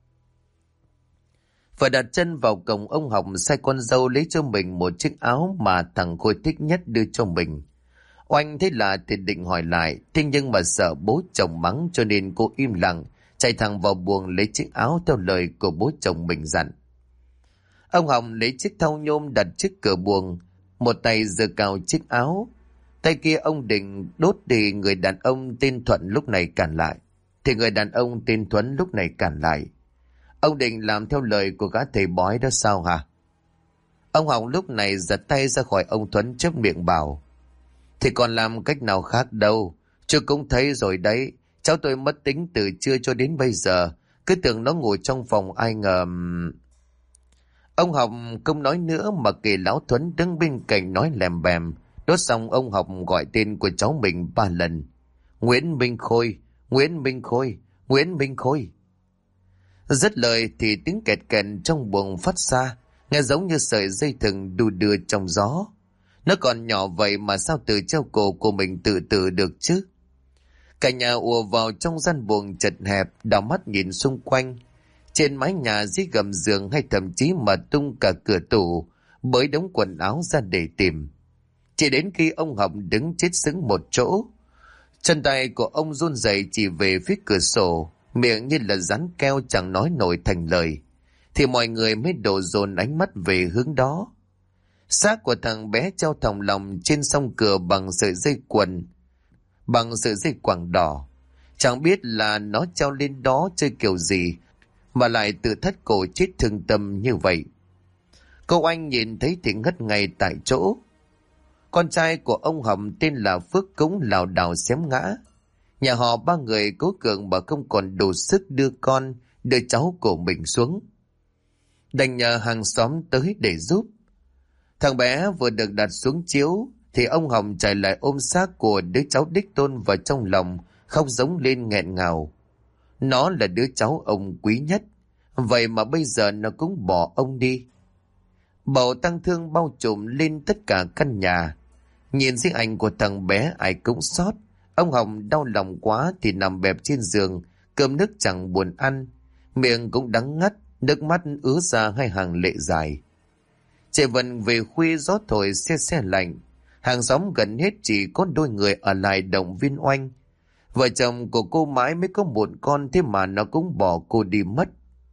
Và đặt chân vào cổng, ông Học sai con dâu lấy cho mình một chiếc áo mà thằng Khôi thích nhất đưa cho mình. Oanh thấy lạ thì định hỏi lại, thế nhưng mà sợ bố chồng mắng cho nên cô im lặng, chạy thẳng vào buồng lấy chiếc áo theo lời của bố chồng mình dặn. Ông Hồng lấy chiếc thau nhôm đặt trước cửa buồng, một tay giơ cao chiếc áo, tay kia ông định đốt thì người đàn ông tên Thuận lúc này cản lại. Ông định làm theo lời của gã thầy bói đó sao hả? Ông Hồng lúc này giật tay ra khỏi ông Thuấn, chớp miệng bảo, thì còn làm cách nào khác đâu, chú cũng thấy rồi đấy, cháu tôi mất tính từ trưa cho đến bây giờ, cứ tưởng nó ngủ trong phòng, ai ngờ... Ông Học không nói nữa mà kể lão Thuấn đứng bên cạnh nói lèm bèm. Đốt xong ông Học gọi tên của cháu mình 3 lần. Nguyễn Minh Khôi, Nguyễn Minh Khôi, Nguyễn Minh Khôi. Dứt lời thì tiếng kẹt kẹt trong buồng phát ra, nghe giống như sợi dây thừng đu đưa trong gió. Nó còn nhỏ vậy mà sao từ treo cổ của mình tự tử được chứ? Cả nhà ùa vào trong gian buồng chật hẹp, đảo mắt nhìn xung quanh. Trên mái nhà, dưới gầm giường hay thậm chí mà tung cả cửa tủ, bới đống quần áo ra để tìm. Chỉ đến khi ông Học đứng chết sững một chỗ, chân tay của ông run rẩy chỉ về phía cửa sổ, miệng như là rắn keo chẳng nói nổi thành lời, thì mọi người mới đổ dồn ánh mắt về hướng đó. Xác của thằng bé treo thòng lòng trên song cửa bằng sợi dây quàng đỏ. Chẳng biết là nó treo lên đó chơi kiểu gì mà lại tự thắt cổ chết thương tâm như vậy. Cô Anh nhìn thấy thì ngất ngay tại chỗ. Con trai của ông Hầm tên là Phước cũng lảo đảo xém ngã. Nhà họ 3 người cố cường mà không còn đủ sức đưa cháu của mình xuống. Đành nhờ hàng xóm tới để giúp. Thằng bé vừa được đặt xuống chiếu thì ông Hồng chạy lại ôm xác của đứa cháu đích tôn vào trong lòng, khóc giống lên nghẹn ngào. Nó là đứa cháu ông quý nhất, vậy mà bây giờ nó cũng bỏ ông đi. Bầu tang thương bao trùm lên tất cả căn nhà. Nhìn thấy ảnh của thằng bé ai cũng xót. Ông Hồng đau lòng quá thì nằm bẹp trên giường, cơm nước chẳng buồn ăn, miệng cũng đắng ngắt, nước mắt ứa ra hai hàng lệ dài. Trời vần về khuya, gió thổi se se lạnh. Hàng xóm gần hết chỉ có đôi người ở lại động viên Oanh. Vợ chồng của cô mãi mới có một con, thế mà nó cũng bỏ cô đi mất.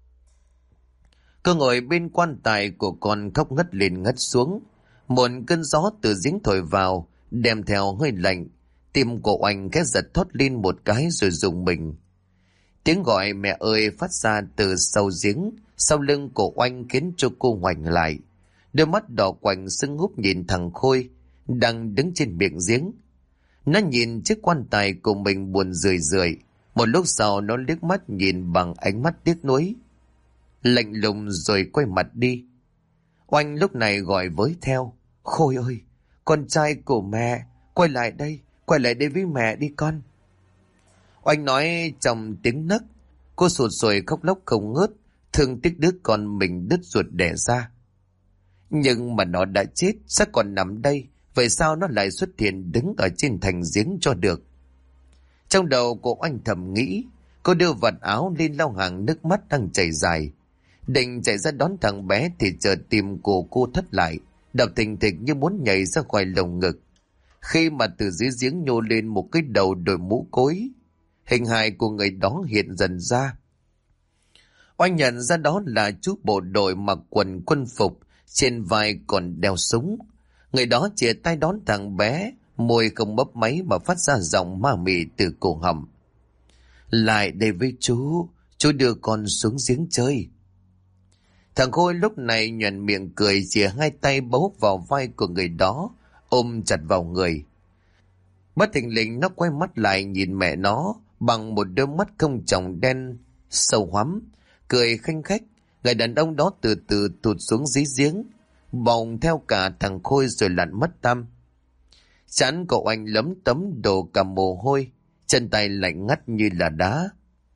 Cô ngồi bên quan tài của con khóc ngất lên ngất xuống. Một cơn gió từ giếng thổi vào, đem theo hơi lạnh. Tim của Oanh khẽ giật thót lên một cái rồi rùng mình. Tiếng gọi mẹ ơi phát ra từ sau giếng, sau lưng của Oanh khiến cho cô ngoảnh lại. Đôi mắt đỏ quạnh sưng húp nhìn thằng Khôi đang đứng trên miệng giếng. Nó nhìn chiếc quan tài của mình buồn rười rượi, Một lúc sau nó liếc mắt nhìn bằng ánh mắt tiếc nuối, lạnh lùng rồi quay mặt đi. Oanh lúc này gọi với theo: Khôi ơi, con trai của mẹ, quay lại đây với mẹ đi con. Oanh nói trong tiếng nấc. Cô sụt sùi khóc lóc không ngớt, thương tiếc đứa con mình đứt ruột đẻ ra. Nhưng mà nó đã chết, sao còn nằm đây? Vậy sao nó lại xuất hiện đứng ở trên thành giếng cho được? Trong đầu của Oanh thầm nghĩ. Cô đưa vạt áo lên lau hàng nước mắt đang chảy dài, định chạy ra đón thằng bé thì chợt tim của cô thắt lại, đập thình thịch như muốn nhảy ra khỏi lồng ngực. Khi mà từ dưới giếng nhô lên một cái đầu đội mũ cối, hình hài của người đó hiện dần ra. Oanh nhận ra đó là chú bộ đội mặc quần quân phục, trên vai còn đeo súng. Người đó chìa tay đón thằng bé, môi không mấp máy mà phát ra giọng ma mị từ cổ họng: Lại đây với chú đưa con xuống giếng chơi. Thằng Khôi lúc này nhoẻn miệng cười, chìa hai tay bấu vào vai của người đó, ôm chặt vào người. Bất thình lình nó quay mắt lại nhìn mẹ nó bằng một đôi mắt không tròng đen sâu hoắm, cười khanh khách. Người đàn ông đó từ từ tụt xuống dưới giếng, bồng theo cả thằng Khôi rồi lặn mất tăm. Trán cậu Anh lấm tấm đổ cả mồ hôi, chân tay lạnh ngắt như là đá.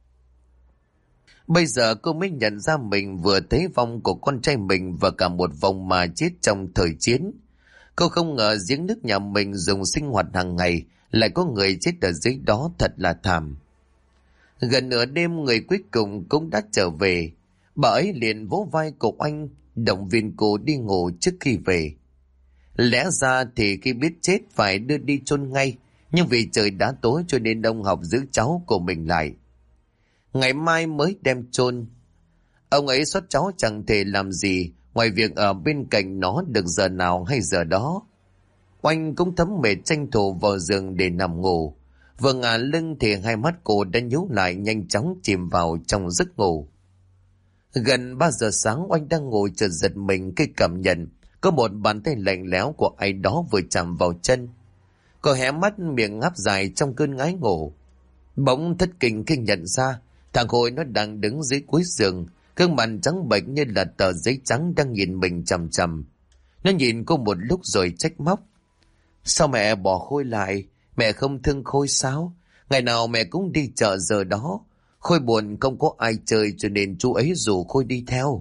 Bây giờ cô mới nhận ra mình vừa thấy vong của con trai mình và cả một vong mà chết trong thời chiến. Cô không ngờ giếng nước nhà mình dùng sinh hoạt hàng ngày lại có người chết ở dưới đó, thật là thảm. Gần nửa đêm người cuối cùng cũng đã trở về. Bà ấy liền vỗ vai của Anh, động viên cô đi ngủ trước khi về. Lẽ ra thì khi biết chết phải đưa đi chôn ngay, nhưng vì trời đã tối cho nên ông Học giữ cháu của mình lại. Ngày mai mới đem chôn. Ông ấy xót cháu chẳng thể làm gì ngoài việc ở bên cạnh nó được giờ nào hay giờ đó. Oanh cũng thấm mệt tranh thủ vào giường để nằm ngủ. Vừa ngả lưng thì hai mắt cô đã nhíu lại, nhanh chóng chìm vào trong giấc ngủ. Gần 3 giờ sáng, Oanh đang ngồi chợt giật mình khi cảm nhận có một bàn tay lạnh lẽo của ai đó vừa chạm vào chân. Cô hé mắt miệng ngáp dài trong cơn ngái ngủ. Bỗng thất kinh khi nhận ra thằng Khôi nó đang đứng dưới cuối giường, gương mặt trắng bệch như là tờ giấy trắng đang nhìn mình chằm chằm. Nó nhìn cô một lúc rồi trách móc: Sao mẹ bỏ Khôi lại? Mẹ không thương Khôi sao? Ngày nào mẹ cũng đi chợ giờ đó. Khôi buồn không có ai chơi cho nên chú ấy rủ Khôi đi theo.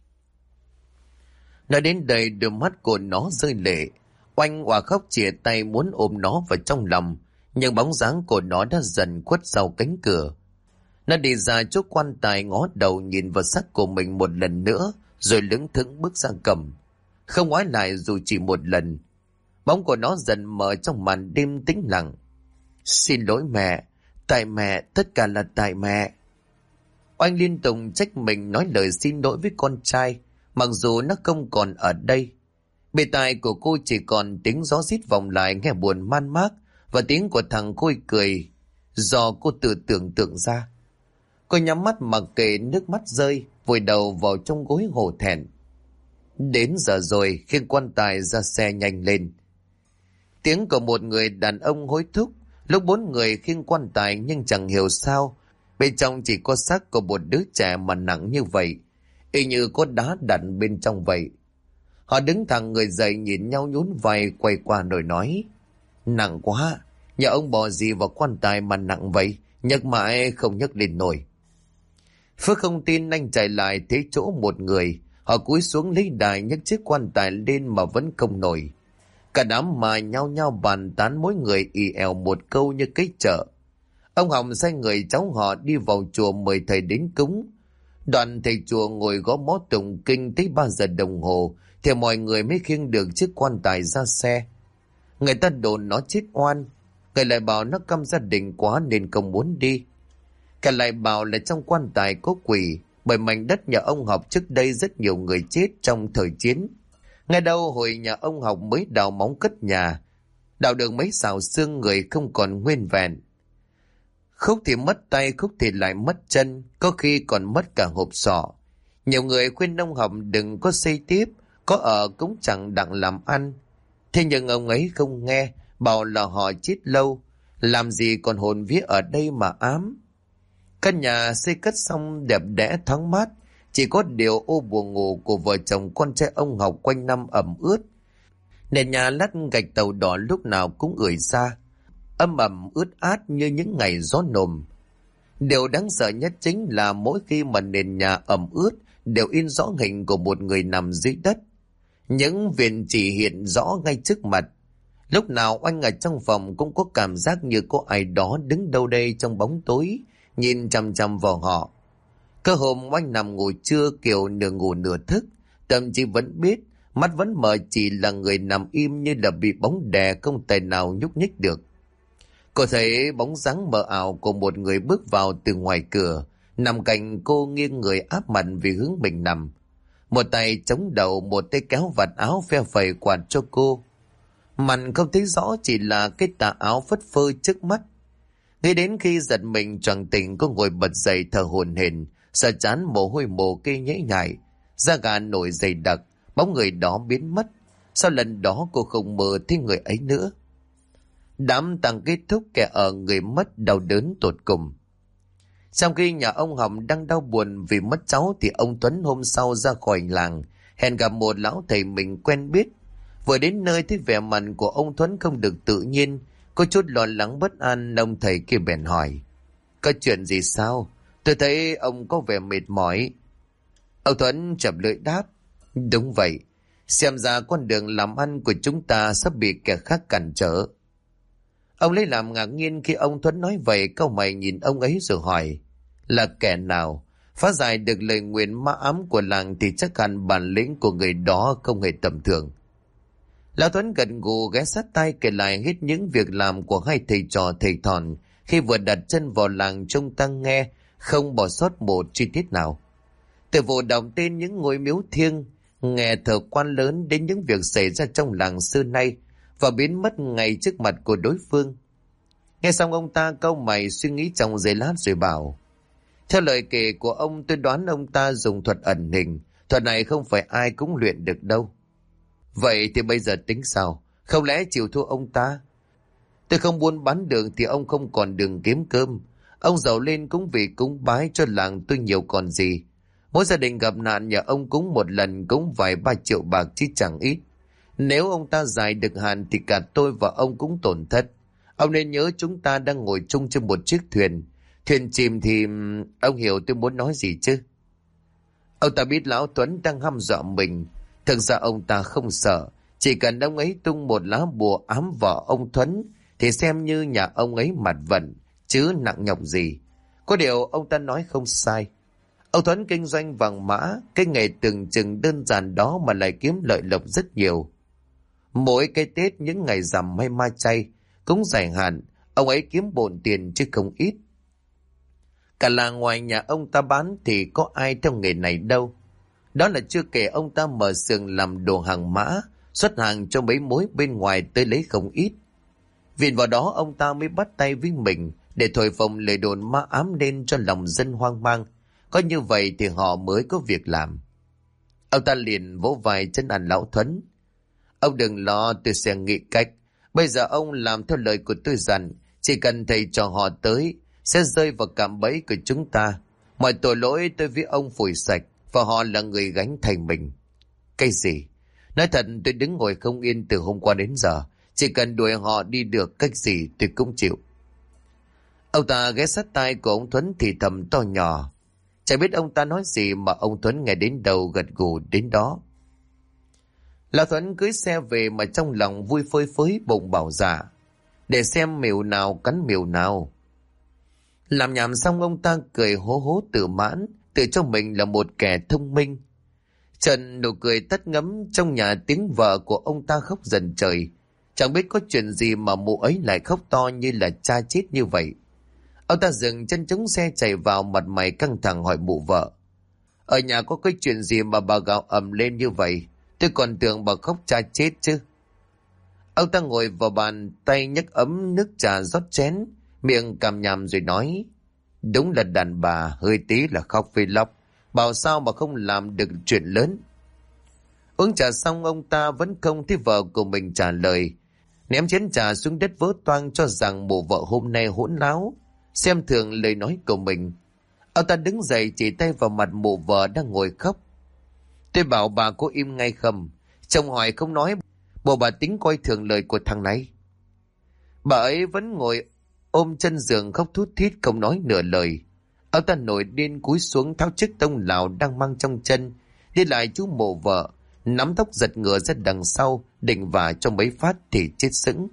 Nói đến đây đôi mắt của nó rơi lệ. Oanh òa khóc chìa tay muốn ôm nó vào trong lòng, nhưng bóng dáng của nó đã dần khuất sau cánh cửa. Nó đi ra chỗ quan tài, ngó đầu nhìn vào xác của mình một lần nữa, rồi lững thững bước ra cầm. Không ngoái lại dù chỉ một lần. Bóng của nó dần mờ trong màn đêm tĩnh lặng. Xin lỗi mẹ, tại mẹ, tất cả là tại mẹ. Oanh liên tục trách mình, nói lời xin lỗi với con trai, mặc dù nó không còn ở đây. Bề tai của cô chỉ còn tiếng gió rít vọng lại nghe buồn man mác, và tiếng của thằng Khôi cười do cô tự tưởng tượng ra. Cô nhắm mắt mặc kệ nước mắt rơi, vùi đầu vào trong gối hổ thẹn. Đến giờ rồi, khiêng quan tài ra xe nhanh lên. Tiếng của một người đàn ông hối thúc. Lúc 4 người khiêng quan tài nhưng chẳng hiểu sao bên trong chỉ có xác của một đứa trẻ mà nặng như vậy, y như có đá đặt bên trong vậy. Họ đứng thẳng người dậy nhìn nhau nhún vai, quay qua rồi nói: Nặng quá, nhà ông bỏ gì vào quan tài mà nặng vậy, nhấc mãi không nhấc lên nổi. Phước không tin, anh chạy lại thấy chỗ một người. Họ cúi xuống lấy đài nhấc chiếc quan tài lên mà vẫn không nổi. Cả đám mà nhao nhao bàn tán, mỗi người ì èo một câu như cái chợ. Ông Hồng sai người cháu họ đi vào chùa mời thầy đến cúng. Đoàn thầy chùa ngồi gõ mõ tụng kinh tới 3 giờ đồng hồ thì mọi người mới khiêng được chiếc quan tài ra xe. Người ta đồn nó chết oan, người lại bảo nó căm gia đình quá nên không muốn đi. Cả lại bảo là trong quan tài có quỷ, bởi mảnh đất nhà ông Học trước đây rất nhiều người chết trong thời chiến. Ngay đâu hồi nhà ông Học mới đào móng cất nhà, đào được mấy xào xương người không còn nguyên vẹn. Khúc thì mất tay, khúc thì lại mất chân, có khi còn mất cả hộp sọ. Nhiều người khuyên ông Học đừng có xây tiếp, có ở cũng chẳng đặng làm ăn. Thế nhưng ông ấy không nghe, bảo là họ chết lâu, làm gì còn hồn vía ở đây mà ám. Căn nhà xây cất xong đẹp đẽ thoáng mát, chỉ có điều ô buồng ngủ của vợ chồng con trai ông Ngọc quanh năm ẩm ướt. Nền nhà lát gạch tàu đỏ lúc nào cũng ưởi ra, âm ẩm ướt át như những ngày gió nồm. Điều đáng sợ nhất chính là mỗi khi mà nền nhà ẩm ướt đều in rõ hình của một người nằm dưới đất. Những viền chỉ hiện rõ ngay trước mặt. Lúc nào Oanh ở trong phòng cũng có cảm giác như có ai đó đứng đâu đây trong bóng tối, nhìn chằm chằm vào họ. Cơ hôm Oanh nằm ngủ trưa kiểu nửa ngủ nửa thức, tâm trí vẫn biết, mắt vẫn mở, chỉ là người nằm im như là bị bóng đè, không tài nào nhúc nhích được. Cô thấy bóng dáng mờ ảo của một người bước vào từ ngoài cửa, nằm cạnh cô nghiêng người áp mặt về hướng mình nằm. Một tay chống đầu, một tay kéo vạt áo phe phẩy quạt cho cô. Mặt không thấy rõ, chỉ là cái tà áo phất phơ trước mắt. Ngay đến khi giật mình choàng tỉnh, cô ngồi bật dậy thở hổn hển, sợ chán mồ hôi mồ kê nhễ nhại, da gà nổi dày đặc, bóng người đó biến mất. Sau lần đó cô không mơ thấy người ấy nữa. Đám tang kết thúc, kẻ ở người mất đau đớn tột cùng. Trong khi nhà ông Hồng đang đau buồn vì mất cháu, thì ông Tuấn hôm sau ra khỏi làng, hẹn gặp một lão thầy mình quen biết. Vừa đến nơi thấy vẻ mặt của ông Tuấn không được tự nhiên, có chút lo lắng bất an, ông thầy kia bèn hỏi: "Có chuyện gì sao? Tôi thấy ông có vẻ mệt mỏi." Ông Tuấn chậm lưỡi đáp: "Đúng vậy, xem ra con đường làm ăn của chúng ta sắp bị kẻ khác cản trở." Ông lấy làm ngạc nhiên khi ông Tuấn nói vậy, cau mày nhìn ông ấy rồi hỏi: "Là kẻ nào? Phá giải được lời nguyền ma ám của làng thì chắc hẳn bản lĩnh của người đó không hề tầm thường." Lão Tuấn gật gù ghé sát tai kể lại hết những việc làm của hai thầy trò thầy Thòn khi vừa đặt chân vào làng trông tăng nghe, không bỏ sót một chi tiết nào. Từ vụ đọc tên những ngôi miếu thiêng, nghe thờ quan lớn, đến những việc xảy ra trong làng xưa nay và biến mất ngay trước mặt của đối phương. Nghe xong ông ta cau mày suy nghĩ trong giây lát rồi bảo: "Theo lời kể của ông, tôi đoán ông ta dùng thuật ẩn hình. Thuật này không phải ai cũng luyện được đâu." "Vậy thì bây giờ tính sao? Không lẽ chịu thua ông ta?" "Tôi không buôn bán đường thì ông không còn đường kiếm cơm. Ông giàu lên cũng vì cúng bái cho làng tôi nhiều còn gì. Mỗi gia đình gặp nạn nhà ông cúng một lần cũng vài 3 triệu bạc chứ chẳng ít. Nếu ông ta giải được hạn thì cả tôi và ông cũng tổn thất. Ông nên nhớ chúng ta đang ngồi chung trên một chiếc thuyền. Thuyền chìm thì... ông hiểu tôi muốn nói gì chứ?" Ông ta biết lão Tuấn đang hăm dọa mình. Thực ra ông ta không sợ. Chỉ cần ông ấy tung một lá bùa ám vào ông Tuấn thì xem như nhà ông ấy mặt vận, chứ nặng nhọc gì. Có điều ông ta nói không sai. Ông Tuấn kinh doanh vàng mã, cái nghề tưởng chừng đơn giản đó mà lại kiếm lợi lộc rất nhiều. Mỗi cái Tết, những ngày rằm hay ma chay, cũng dài hạn, ông ấy kiếm bộn tiền chứ không ít. Cả làng ngoài nhà ông ta bán thì có ai theo nghề này đâu. Đó là chưa kể ông ta mở xưởng làm đồ hàng mã, xuất hàng cho mấy mối bên ngoài tới lấy không ít. Vì vào đó ông ta mới bắt tay với mình để thổi phồng lời đồn ma ám lên cho lòng dân hoang mang. Có như vậy thì họ mới có việc làm. Ông ta liền vỗ vai trấn an lão Thuấn: "Ông đừng lo, tôi sẽ nghĩ cách. Bây giờ ông làm theo lời của tôi dặn, chỉ cần thầy trò họ tới sẽ rơi vào cạm bẫy của chúng ta. Mọi tội lỗi tôi với ông phủi sạch, và họ là người gánh thay mình." "Cái gì?" "Nói thật, tôi đứng ngồi không yên từ hôm qua đến giờ. Chỉ cần đuổi họ đi được cách gì tôi cũng chịu." Ông ta ghé sát tai của ông Thuấn thì thầm to nhỏ. Chẳng biết ông ta nói gì mà ông Thuấn nghe đến đầu gật gù đến đó. Lão Thuấn cưới xe về mà trong lòng vui phơi phới, bụng bảo dạ để xem mèo nào cắn mèo nào. Làm nhảm xong ông ta cười hố hố tự mãn, tự cho mình là một kẻ thông minh. Trần nụ cười tắt ngấm trong nhà, tiếng vợ của ông ta khóc dần trời. Chẳng biết có chuyện gì mà mụ ấy lại khóc to như là cha chết như vậy. Ông ta dừng chân chống xe chạy vào, mặt mày căng thẳng hỏi mụ vợ: "Ở nhà có cái chuyện gì mà bà gào ầm lên như vậy? Tôi còn tưởng bà khóc cha chết chứ." Ông ta ngồi vào bàn, tay nhấc ấm nước trà rót chén, miệng càm nhằm rồi nói: "Đúng là đàn bà hơi tí là khóc vì lóc, bảo sao mà không làm được chuyện lớn." Uống trà xong ông ta vẫn không thấy vợ của mình trả lời, ném chén trà xuống đất vỡ toang cho rằng mụ vợ hôm nay hỗn láo, xem thường lời nói của mình. Ông ta đứng dậy chỉ tay vào mặt mụ vợ đang ngồi khóc. Tôi bảo bà có im ngay không? Chồng hỏi không nói, bộ bà tính coi thường lời của thằng này. Bà ấy vẫn ngồi ôm chân giường khóc thút thít không nói nửa lời. Ông ta nổi điên cúi xuống tháo chiếc tông lào đang mang trong chân, đi lại chú mộ vợ, nắm tóc giật ngửa ra đằng sau, định vả cho mấy phát thì chết sững.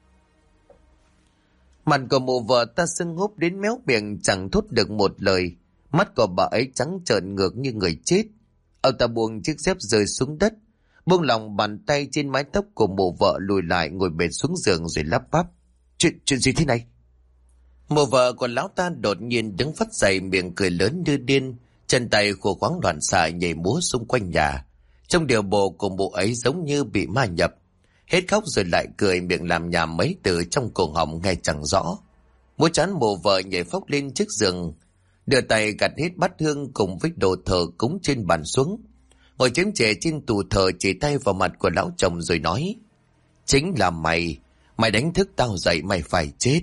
Mặt của mụ vợ ta sưng húp đến méo miệng chẳng thốt được một lời, mắt của bà ấy trắng trợn ngược như người chết. Ông ta buông chiếc dép rơi xuống đất, buông lòng bàn tay trên mái tóc của mụ vợ, lùi lại ngồi bệt xuống giường rồi lắp bắp. Chuyện gì thế này? Mụ vợ của lão ta đột nhiên đứng phắt dậy, miệng cười lớn như điên, chân tay khua khoáng loạn xạ nhảy múa xung quanh nhà. Trong điều bộ của mụ ấy giống như bị ma nhập, hết khóc rồi lại cười, miệng làm nhảm mấy từ trong cổ họng nghe chẳng rõ. Múa chán mụ vợ nhảy phóc lên chiếc giường, đưa tay gặt hết bát hương cùng với đồ thờ cúng trên bàn xuống, ngồi chém chệ trên tủ thờ, chỉ tay vào mặt của lão chồng rồi nói: Chính là mày đánh thức tao dậy, mày phải chết.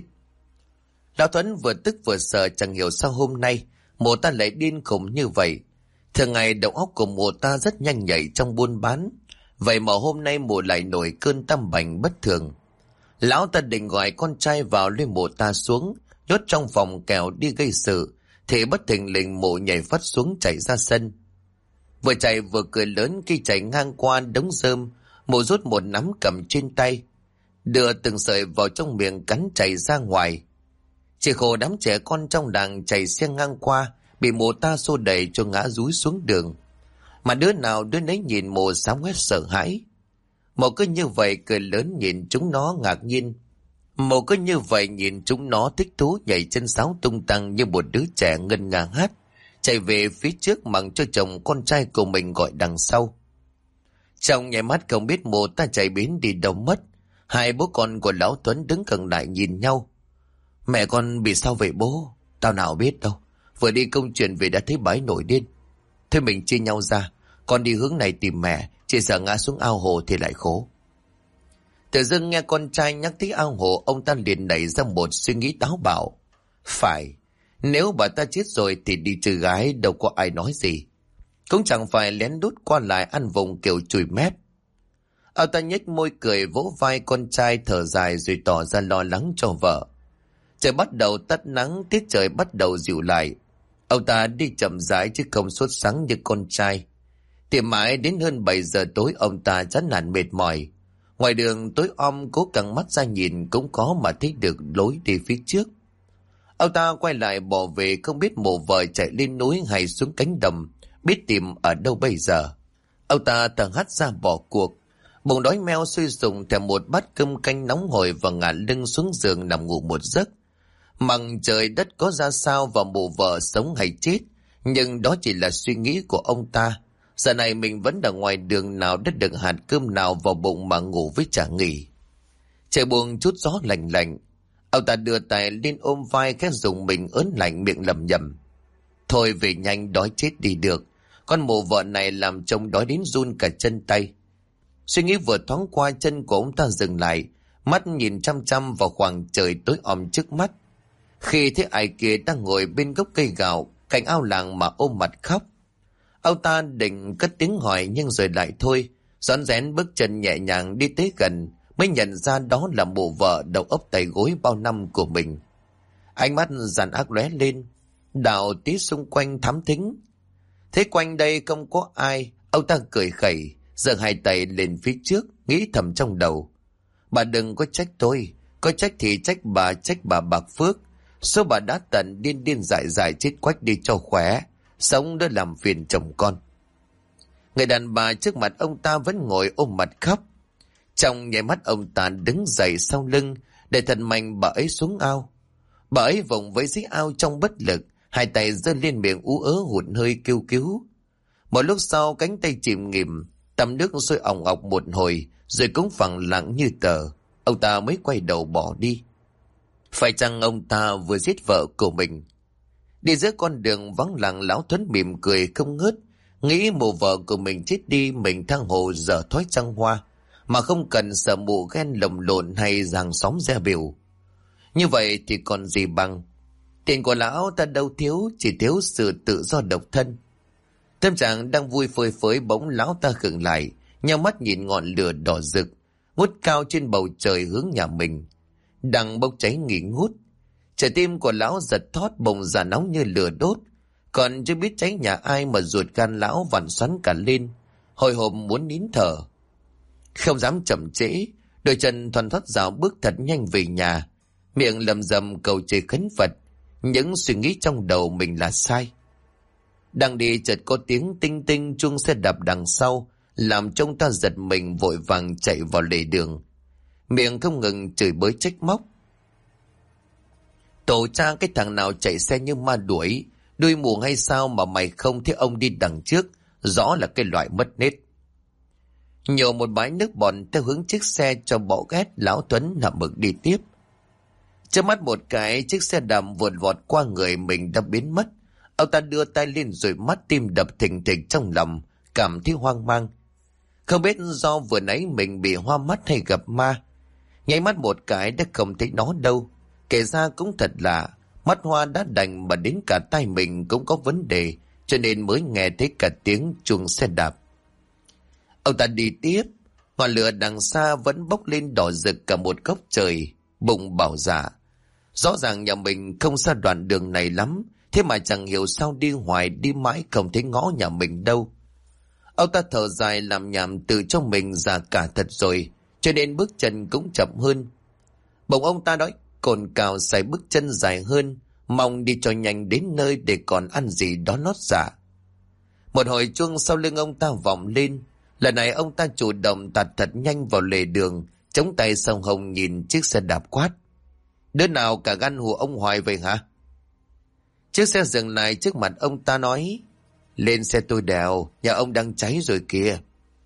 Lão Tuấn vừa tức vừa sợ, chẳng hiểu sao hôm nay mụ ta lại điên khùng như vậy. Thường ngày đầu óc của mụ ta rất nhanh nhạy trong buôn bán, vậy mà hôm nay mụ lại nổi cơn tâm bệnh bất thường. Lão ta định gọi con trai vào lên mụ ta xuống, nhốt trong phòng kẻo đi gây sự, thì bất thình lình mụ nhảy phắt xuống chạy ra sân. Vừa chạy vừa cười lớn. Khi chạy ngang qua đống rơm, mụ rút một nắm cầm trên tay, đưa từng sợi vào trong miệng cắn chạy ra ngoài. Chỉ khổ đám trẻ con trong làng chạy xe ngang qua, bị mụ ta xô đẩy cho ngã rúi xuống đường, mà đứa nào đứa nấy nhìn mụ sám hét sợ hãi. Mụ cứ như vậy cười lớn nhìn chúng nó ngạc nhiên. Mụ cứ như vậy nhìn chúng nó thích thú, nhảy chân sáo tung tăng như một đứa trẻ ngân nga hát, chạy về phía trước mặc cho chồng con trai của mình gọi đằng sau. Trong nháy mắt không biết mụ ta chạy biến đi đâu mất. Hai bố con của lão Tuấn đứng gần lại nhìn nhau. Mẹ con bị sao vậy bố? Tao nào biết đâu, vừa đi công chuyện về đã thấy bà ấy nổi điên. Thôi mình chia nhau ra, con đi hướng này tìm mẹ, chỉ sợ ngã xuống ao hồ thì lại khổ. Tự dưng nghe con trai nhắc tới ao hồ, ông ta liền nảy ra một suy nghĩ táo bạo. Phải, nếu bà ta chết rồi thì đi trừ gái đâu có ai nói gì, cũng chẳng phải lén lút qua lại ăn vùng kiểu chùi mép. Ông ta nhếch môi cười vỗ vai con trai, thở dài rồi tỏ ra lo lắng cho vợ. Trời bắt đầu tắt nắng, tiết trời bắt đầu dịu lại. Ông ta đi chậm rãi chứ không sốt sắng như con trai. Tiệm mãi đến hơn 7 giờ tối, ông ta chán nản mệt mỏi. Ngoài đường tối om, cố căng mắt ra nhìn cũng có mà thấy được lối đi phía trước. Ông ta quay lại bỏ về, không biết mụ vợ chạy lên núi hay xuống cánh đồng, biết tìm ở đâu bây giờ. Ông ta thở hắt ra bỏ cuộc, bụng đói meo suy sụp thèm một bát cơm canh nóng hổi và ngả lưng xuống giường nằm ngủ một giấc. Mặc trời đất có ra sao và mụ vợ sống hay chết, nhưng đó chỉ là suy nghĩ của ông ta. Giờ này mình vẫn ở ngoài đường, nào đất được hạt cơm nào vào bụng mà ngủ với chả nghỉ. Trời buông chút gió lạnh lạnh, ông ta đưa tay lên ôm vai khẽ dùng mình ớn lạnh, miệng lẩm nhẩm: Thôi về nhanh, đói chết đi được. Con mụ vợ này làm chồng đói đến run cả chân tay. Suy nghĩ vừa thoáng qua, chân của ông ta dừng lại, mắt nhìn chăm chăm vào khoảng trời tối om trước mắt. Khi thấy ai kia đang ngồi bên gốc cây gạo cạnh ao làng mà ôm mặt khóc, ông ta định cất tiếng hỏi nhưng rồi lại thôi, rón rén bước chân nhẹ nhàng đi tới gần, mới nhận ra đó là mụ vợ đầu ấp tay gối bao năm của mình. Ánh mắt giàn ác lóe lên, đảo tí xung quanh thám thính. Thế quanh đây không có ai, ông ta cười khẩy, giơ hai tay lên phía trước, nghĩ thầm trong đầu: Bà đừng có trách tôi, có trách thì trách bà Bạc Phước. Số bà đã tận điên điên dại dại chết quách đi cho khỏe, sống đỡ làm phiền chồng con. Người đàn bà trước mặt ông ta vẫn ngồi ôm mặt khóc. Trong nháy mắt ông ta đứng dậy sau lưng, để thật mạnh bà ấy xuống ao. Bà ấy vùng với dưới ao trong bất lực, hai tay giơ lên miệng ú ớ hụt hơi kêu cứu. Một lúc sau cánh tay chìm nghỉm, tắm nước sôi ỏng ọc một hồi, rồi cũng phẳng lặng như tờ. Ông ta mới quay đầu bỏ đi. Phải chăng ông ta vừa giết vợ của mình? Đi giữa con đường vắng lặng, lão Tuấn mỉm cười không ngớt, nghĩ mụ vợ của mình chết đi, mình thang hồ dở thói trăng hoa, mà không cần sợ mụ ghen lồng lộn hay hàng xóm gieo biểu. Như vậy thì còn gì bằng. Tiền của lão ta đâu thiếu, chỉ thiếu sự tự do độc thân. Tâm trạng đang vui phơi phới bỗng lão ta khựng lại, nheo mắt nhìn ngọn lửa đỏ rực ngút cao trên bầu trời hướng nhà mình, đang bốc cháy nghỉ ngút. Trái tim của lão giật thót, bùng ra nóng như lửa đốt. Còn chưa biết cháy nhà ai mà ruột gan lão vặn xoắn cả lên, hồi hộp muốn nín thở. Không dám chậm trễ, đôi chân thoăn thoắt dạo bước thật nhanh về nhà, miệng lầm rầm cầu trời khấn Phật. Những suy nghĩ trong đầu mình là sai. Đang đi chợt có tiếng tinh tinh chuông xe đạp đằng sau, làm trông ta giật mình, vội vàng chạy vào lề đường, miệng không ngừng chửi bới trách móc. Tổ cha, cái thằng nào chạy xe như ma đuổi, đuôi mù hay sao mà mày không thấy ông đi đằng trước, rõ là cái loại mất nết. Nhổ một bãi nước bọt theo hướng chiếc xe cho bỏ ghét, lão Tuấn hậm hực đi tiếp. Trước mắt một cái, chiếc xe đạp vụt vọt qua người mình đã biến mất. Ông ta đưa tay lên rồi mắt tim đập thình thịch trong lòng, cảm thấy hoang mang. Không biết do vừa nãy mình bị hoa mắt hay gặp ma. Nháy mắt một cái đã không thấy nó đâu. Kể ra cũng thật lạ, mắt hoa đã đành mà đến cả tai mình cũng có vấn đề, cho nên mới nghe thấy cả tiếng chuông xe đạp. Ông ta đi tiếp, ngọn lửa đằng xa vẫn bốc lên đỏ rực cả một góc trời, bụng bảo dạ. Rõ ràng nhà mình không xa đoạn đường này lắm, thế mà chẳng hiểu sao đi hoài đi mãi không thấy ngõ nhà mình đâu. Ông ta thở dài làm nhảm tự cho mình già cả thật rồi, cho nên bước chân cũng chậm hơn. Bỗng ông ta nói cồn cào xoay bước chân dài hơn, mong đi cho nhanh đến nơi để còn ăn gì đó lót dạ. Một hồi chuông sau lưng ông ta vọng lên, lần này ông ta chủ động tạt thật nhanh vào lề đường, chống tay sau hông nhìn chiếc xe đạp quát: Đứa nào cả gan hù ông hoài vậy hả? Chiếc xe dừng lại trước mặt ông ta nói: Lên xe tôi đèo, nhà ông đang cháy rồi kìa.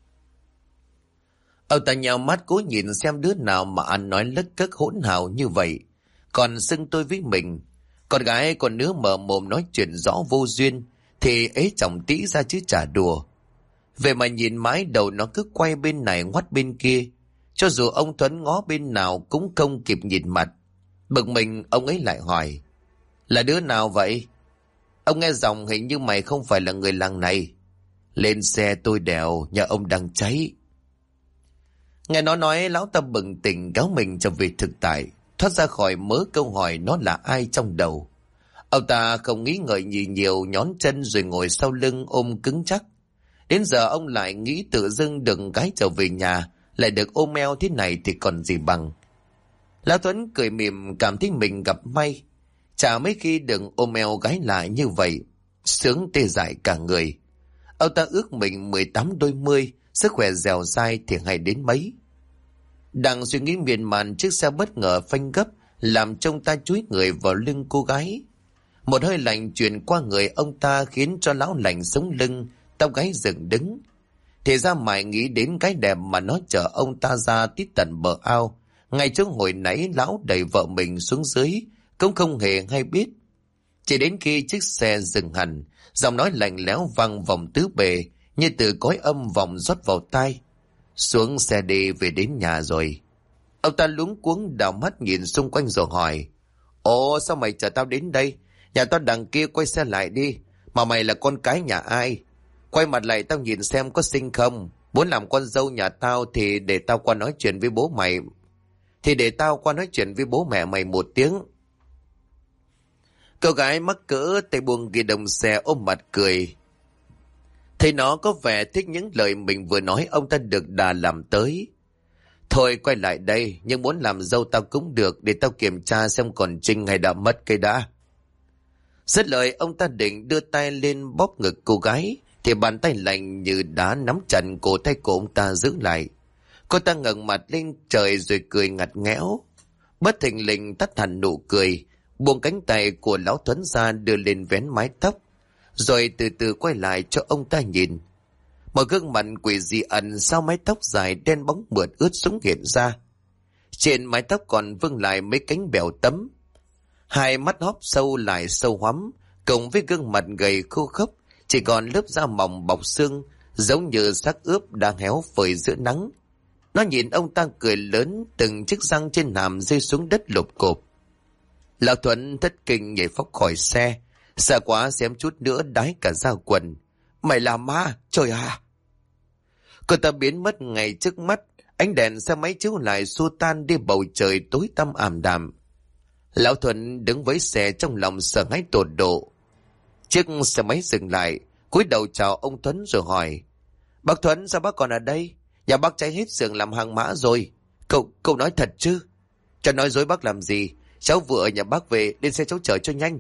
Ông ta nhào mắt cố nhìn xem đứa nào mà ăn nói lất cất hỗn hào như vậy, còn xưng tôi với mình. Con gái còn nứa mở mồm nói chuyện rõ vô duyên, thì ế chồng tĩ ra chứ chả đùa. Về mà nhìn mãi đầu nó cứ quay bên này ngoắt bên kia, cho dù ông Tuấn ngó bên nào cũng không kịp nhìn mặt. Bực mình ông ấy lại hỏi: Là đứa nào vậy? Ông nghe giọng hình như mày không phải là người làng này. Lên xe tôi đèo, nhà ông đang cháy. Nghe nó nói, lão ta bừng tỉnh kéo mình trở về thực tại, thoát ra khỏi mớ câu hỏi nó là ai trong đầu. Ông ta không nghĩ ngợi gì nhiều, nhón chân rồi ngồi sau lưng ôm cứng chắc. Đến giờ ông lại nghĩ tự dưng đừng gái trở về nhà, lại được ôm eo thế này thì còn gì bằng. Lão Tuấn cười mỉm, cảm thấy mình gặp may. Chả mấy khi đừng ôm eo gái lại như vậy, sướng tê dại cả người. Ông ta ước mình 18 đôi mươi, sức khỏe dẻo dai thì hay đến mấy. Đang suy nghĩ miên man, chiếc xe bất ngờ phanh gấp, làm trông ta chúi người vào lưng cô gái. Một hơi lạnh truyền qua người ông ta khiến cho lão lạnh sống lưng, tóc gáy dựng đứng. Thì ra mãi nghĩ đến cái đẹp mà nó chở ông ta ra tít tận bờ ao. Ngay trước hồi nãy lão đẩy vợ mình xuống dưới, cũng không hề hay biết. Chỉ đến khi chiếc xe dừng hẳn, giọng nói lạnh lẽo vang vòng tứ bề, như từ cõi âm vọng rót vào tai. Xuống xe đi, về đến nhà rồi. Ông ta luống cuống đảo mắt nhìn xung quanh rồi hỏi: Ồ, sao mày chở tao đến đây? Nhà tao đằng kia, quay xe lại đi. Mà mày là con cái nhà ai? Quay mặt lại tao nhìn xem có xinh không. Muốn làm con dâu nhà tao thì để tao qua nói chuyện với bố mày. Thì để tao qua nói chuyện với bố mẹ mày một tiếng. Cô gái mắc cỡ tay buông ghi đồng xe ôm mặt cười. Thấy nó có vẻ thích những lời mình vừa nói, ông ta được đà làm tới. Thôi quay lại đây, nhưng muốn làm dâu tao cũng được, để tao kiểm tra xem còn trinh hay đã mất cây đã. Dứt lời, ông ta định đưa tay lên bóp ngực cô gái, thì bàn tay lạnh như đá nắm chặt cổ tay của ông ta giữ lại. Cô ta ngẩng mặt lên trời rồi cười ngặt nghẽo. Bất thình lình tắt hẳn nụ cười, buông cánh tay của lão Tuấn ra đưa lên vén mái tóc, rồi từ từ quay lại cho ông ta nhìn. Một gương mặt quỷ dị ẩn sau mái tóc dài đen bóng mượt ướt sũng hiện ra. Trên mái tóc còn vương lại mấy cánh bèo tấm. Hai mắt hóp sâu lại sâu hoắm, cộng với gương mặt gầy khô khốc, chỉ còn lớp da mỏng bọc xương, giống như xác ướp đang héo phơi giữa nắng. Nó nhìn ông ta cười lớn, từng chiếc răng trên hàm rơi xuống đất lộp cộp. Lão Thuận thất kinh nhảy phóc khỏi xe, sợ quá xém chút nữa đái cả ra quần. Mày là ma, trời à! Cô ta biến mất ngay trước mắt, ánh đèn xe máy chiếu lại xua tan đi bầu trời tối tăm ảm đạm. Lão Thuận đứng với xe trong lòng sợ hãi tột độ. Chiếc xe máy dừng lại, cúi đầu chào ông Thuấn rồi hỏi: Bác Thuấn, sao bác còn ở đây? Nhà bác cháy hết xưởng làm hàng mã rồi. Cậu nói thật chứ? Cháu nói dối bác làm gì? Cháu vừa ở nhà bác về, lên xe cháu chở cho nhanh.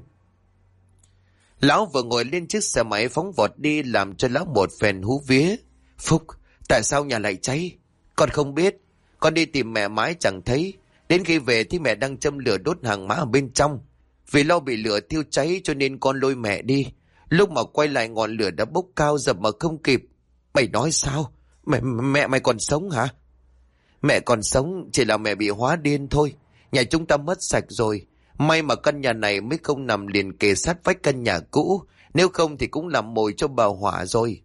Lão vừa ngồi lên chiếc xe máy phóng vọt đi, làm cho lão một phen hú vía. Phúc, tại sao nhà lại cháy? Con không biết. Con đi tìm mẹ mãi chẳng thấy. Đến khi về thì mẹ đang châm lửa đốt hàng mã ở bên trong. Vì lo bị lửa thiêu cháy cho nên con lôi mẹ đi. Lúc mà quay lại ngọn lửa đã bốc cao dập mà không kịp. Mày nói sao? Mẹ mày còn sống hả? Mẹ còn sống, chỉ là mẹ bị hóa điên thôi. Nhà chúng ta mất sạch rồi. May mà căn nhà này mới không nằm liền kề sát vách căn nhà cũ. Nếu không thì cũng làm mồi cho bà hỏa rồi.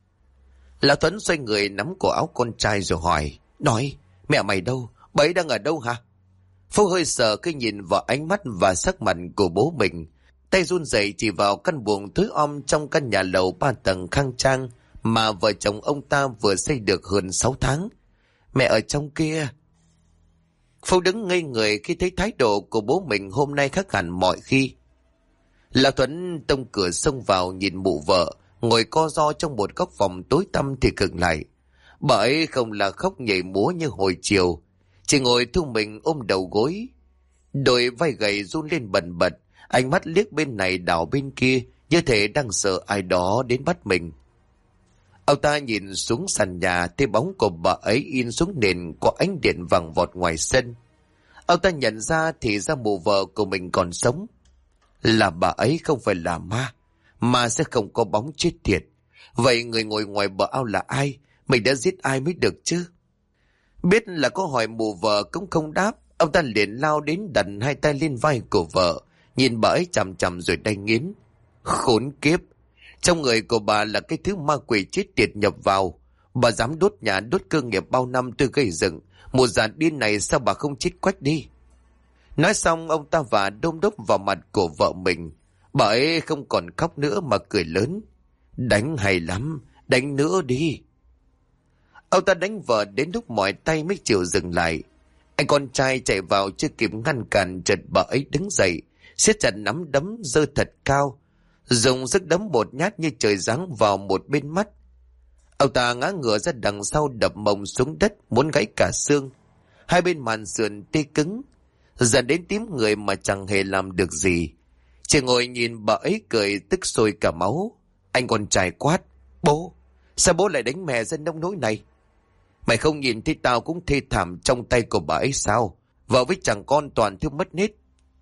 Lão Tuấn xoay người nắm cổ áo con trai rồi hỏi: Nói, mẹ mày đâu? Bà ấy đang ở đâu hả? Phúc hơi sợ khi nhìn vào ánh mắt và sắc mặt của bố mình. Tay run rẩy chỉ vào căn buồng tối om trong căn nhà lầu 3 tầng khang trang mà vợ chồng ông ta vừa xây được hơn 6 tháng. Mẹ ở trong kia. Phúc đứng ngây người khi thấy thái độ của bố mình hôm nay khác hẳn mọi khi. Lão Tuấn tông cửa xông vào nhìn mụ vợ ngồi co ro trong một góc phòng tối tăm thì khựng lại. Bà ấy không là khóc nhảy múa như hồi chiều, chỉ ngồi thu mình ôm đầu gối, đôi vai gầy run lên bần bật, ánh mắt liếc bên này đảo bên kia như thể đang sợ ai đó đến bắt mình. Ông ta nhìn xuống sàn nhà, thấy bóng của bà ấy in xuống nền có ánh điện vàng vọt ngoài sân. Ông ta nhận ra thì ra mụ vợ của mình còn sống. Là bà ấy, không phải là ma. Ma sẽ không có bóng chết tiệt. Vậy người ngồi ngoài bờ ao là ai? Mình đã giết ai mới được chứ? Biết là có hỏi mụ vợ cũng không đáp. Ông ta liền lao đến đặt hai tay lên vai của vợ, nhìn bà ấy chằm chằm rồi đay nghiến. Khốn kiếp! Trong người của bà là cái thứ ma quỷ chết tiệt nhập vào. Bà dám đốt nhà đốt cơ nghiệp bao năm tôi gây dựng. Một giàn điên này sao bà không chết quách đi? Nói xong ông ta vả đôm đốc vào mặt của vợ mình. Bà ấy không còn khóc nữa mà cười lớn. Đánh hay lắm, đánh nữa đi. Ông ta đánh vợ đến lúc mỏi tay mới chịu dừng lại. Anh con trai chạy vào chưa kịp ngăn cản, chợt bà ấy đứng dậy, siết chặt nắm đấm giơ thật cao, dùng sức đấm một nhát như trời giáng vào một bên mắt. Ông ta ngã ngửa ra đằng sau đập mông xuống đất muốn gãy cả xương. Hai bên màn sườn tê cứng, dần đến tím người mà chẳng hề làm được gì. Chỉ ngồi nhìn bà ấy cười tức sôi cả máu. Anh con trai quát: Bố, sao bố lại đánh mẹ ra nông nỗi này? Mày không nhìn thấy tao cũng thê thảm trong tay của bà ấy sao? Vợ với chàng con toàn thiếu mất hết.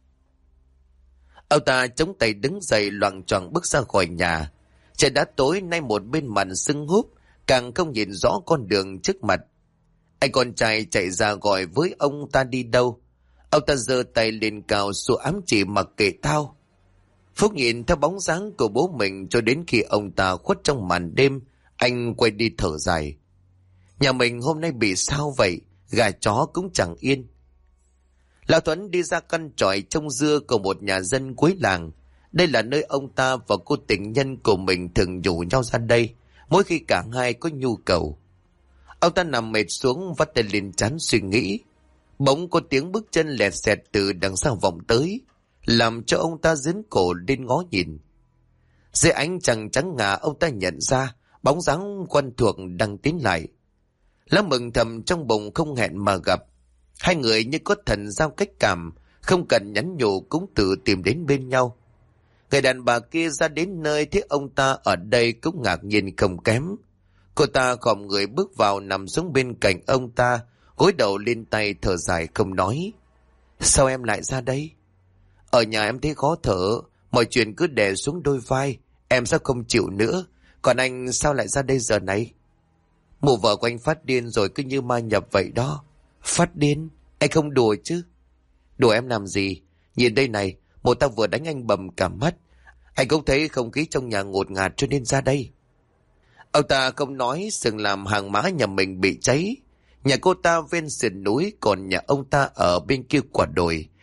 Ông ta chống tay đứng dậy loạng choạng bước ra khỏi nhà. Trời đã tối nay, một bên mặt sưng húp, càng không nhìn rõ con đường trước mặt. Anh con trai chạy ra gọi với ông ta đi đâu. Ông ta giơ tay lên cao xua ám chỉ mặc kệ tao. Phúc nhìn theo bóng dáng của bố mình cho đến khi ông ta khuất trong màn đêm, anh quay đi thở dài. Nhà mình hôm nay bị sao vậy? Gà chó cũng chẳng yên. Lão Tuấn đi ra căn tròi trông dưa của một nhà dân cuối làng. Đây là nơi ông ta và cô tình nhân của mình thường rủ nhau ra đây mỗi khi cả hai có nhu cầu. Ông ta nằm mệt xuống, vắt tay lên trán suy nghĩ. Bỗng có tiếng bước chân lẹt xẹt từ đằng sau vọng tới, làm cho ông ta dướn cổ lên ngó nhìn. Dưới ánh trăng trắng ngà, ông ta nhận ra bóng dáng quen thuộc đang tiến lại. Lão mừng thầm trong bụng không hẹn mà gặp. Hai người như có thần giao cách cảm, không cần nhắn nhủ cũng tự tìm đến bên nhau. Người đàn bà kia ra đến nơi thấy ông ta ở đây cũng ngạc nhiên không kém. Cô ta khom người bước vào nằm xuống bên cạnh ông ta, gối đầu lên tay thở dài không nói. Sao em lại ra đây? Ở nhà em thấy khó thở, mọi chuyện cứ đè xuống đôi vai, em sao không chịu nữa. Còn anh sao lại ra đây giờ này? Mụ vợ của anh phát điên rồi, cứ như ma nhập vậy đó. Phát điên? Anh không đùa chứ? Đùa em làm gì? Nhìn đây này, một tao vừa đánh anh bầm cả mắt. Anh cũng thấy không khí trong nhà ngột ngạt cho nên ra đây. Ông ta không nói, xưởng làm hàng mã nhà mình bị cháy. Nhà cô ta ven sườn núi, còn nhà ông ta ở bên kia quả đồi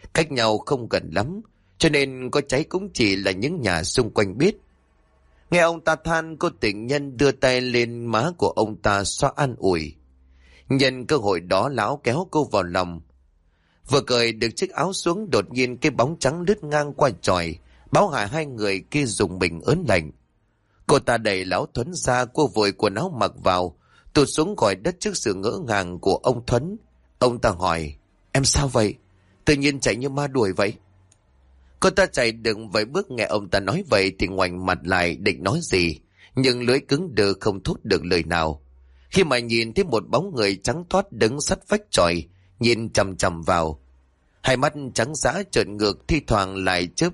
cách nhau không gần lắm, cho nên có cháy cũng chỉ là những nhà xung quanh biết. Nghe ông ta than, cô tình nhân đưa tay lên má của ông ta xoa an ủi. Nhân cơ hội đó lão kéo cô vào lòng. Vừa cởi được chiếc áo xuống, đột nhiên cái bóng trắng lướt ngang qua chòi, báo hại hai người kia dùng mình ớn lạnh. Cô ta đẩy lão Thuấn ra, cô vội quần áo mặc vào, tụt xuống khỏi đất trước sự ngỡ ngàng của ông Thuấn. Ông ta hỏi, em sao vậy? Tự nhiên chạy như ma đuổi vậy? Cô ta chạy đừng vài bước, nghe ông ta nói vậy thì ngoảnh mặt lại định nói gì, nhưng lưỡi cứng đờ không thốt được lời nào. Khi mà nhìn thấy một bóng người trắng toát đứng sát vách chòi, nhìn chằm chằm vào, hai mắt trắng dã trợn ngược, thi thoảng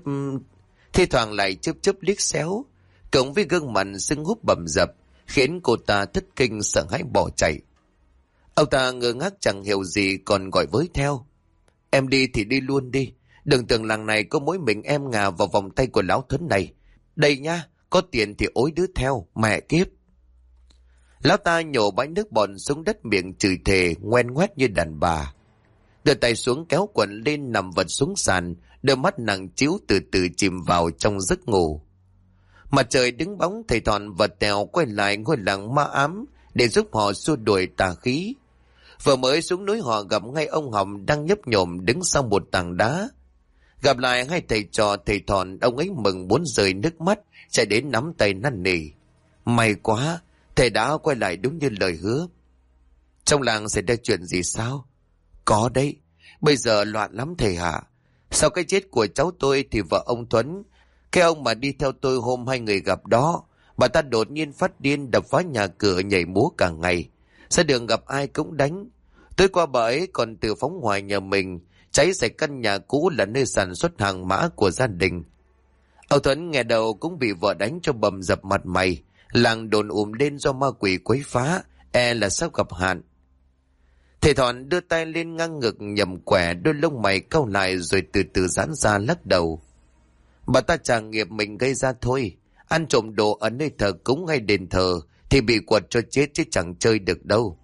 lại chớp chớp liếc xéo, cộng với gương mặt sưng húp bầm dập, khiến cô ta thất kinh sợ hãi bỏ chạy. Ông ta ngơ ngác chẳng hiểu gì, còn gọi với theo, em đi thì đi luôn đi, đừng tưởng làng này có mỗi mình em ngà vào vòng tay của lão Thuấn này. Đây nha, có tiền thì ối đứa theo, mẹ kiếp. Lão ta nhổ bãi nước bọt xuống đất, miệng chửi thề ngoen ngoét như đàn bà. Đưa tay xuống kéo quần lên nằm vật xuống sàn, đôi mắt nặng trĩu từ từ chìm vào trong giấc ngủ. Mặt trời đứng bóng, thầy Thọn và Tèo quay lại ngôi làng ma ám để giúp họ xua đuổi tà khí. Vừa mới xuống núi họ gặp ngay ông Hồng đang nhấp nhổm đứng sau một tảng đá. Gặp lại hai thầy trò thầy Thọn, ông ấy mừng muốn rơi nước mắt, chạy đến nắm tay năn nỉ. May quá, thầy đã quay lại đúng như lời hứa. Trong làng xảy ra chuyện gì sao? Có đấy, bây giờ loạn lắm thầy hạ. Sau cái chết của cháu tôi thì vợ ông Thuấn, cái ông mà đi theo tôi hôm hai người gặp đó, bà ta đột nhiên phát điên, đập phá nhà cửa, nhảy múa cả ngày. Ra đường gặp ai cũng đánh. Tối qua bà ấy còn tự phóng hỏa nhà mình, cháy sạch căn nhà cũ là nơi sản xuất hàng mã của gia đình. Ông Thuấn nghe đầu cũng bị vợ đánh cho bầm dập mặt mày. Làng đồn lên do ma quỷ quấy phá, là sắp gặp hạn. Thầy Thọn đưa tay lên ngang ngực nhầm quẻ, đôi lông mày cau lại rồi từ từ giãn ra lắc đầu. Bà ta trả nghiệp mình gây ra thôi. Ăn trộm đồ ở nơi thờ cúng hay đền thờ thì bị quật cho chết chứ chẳng chơi được đâu.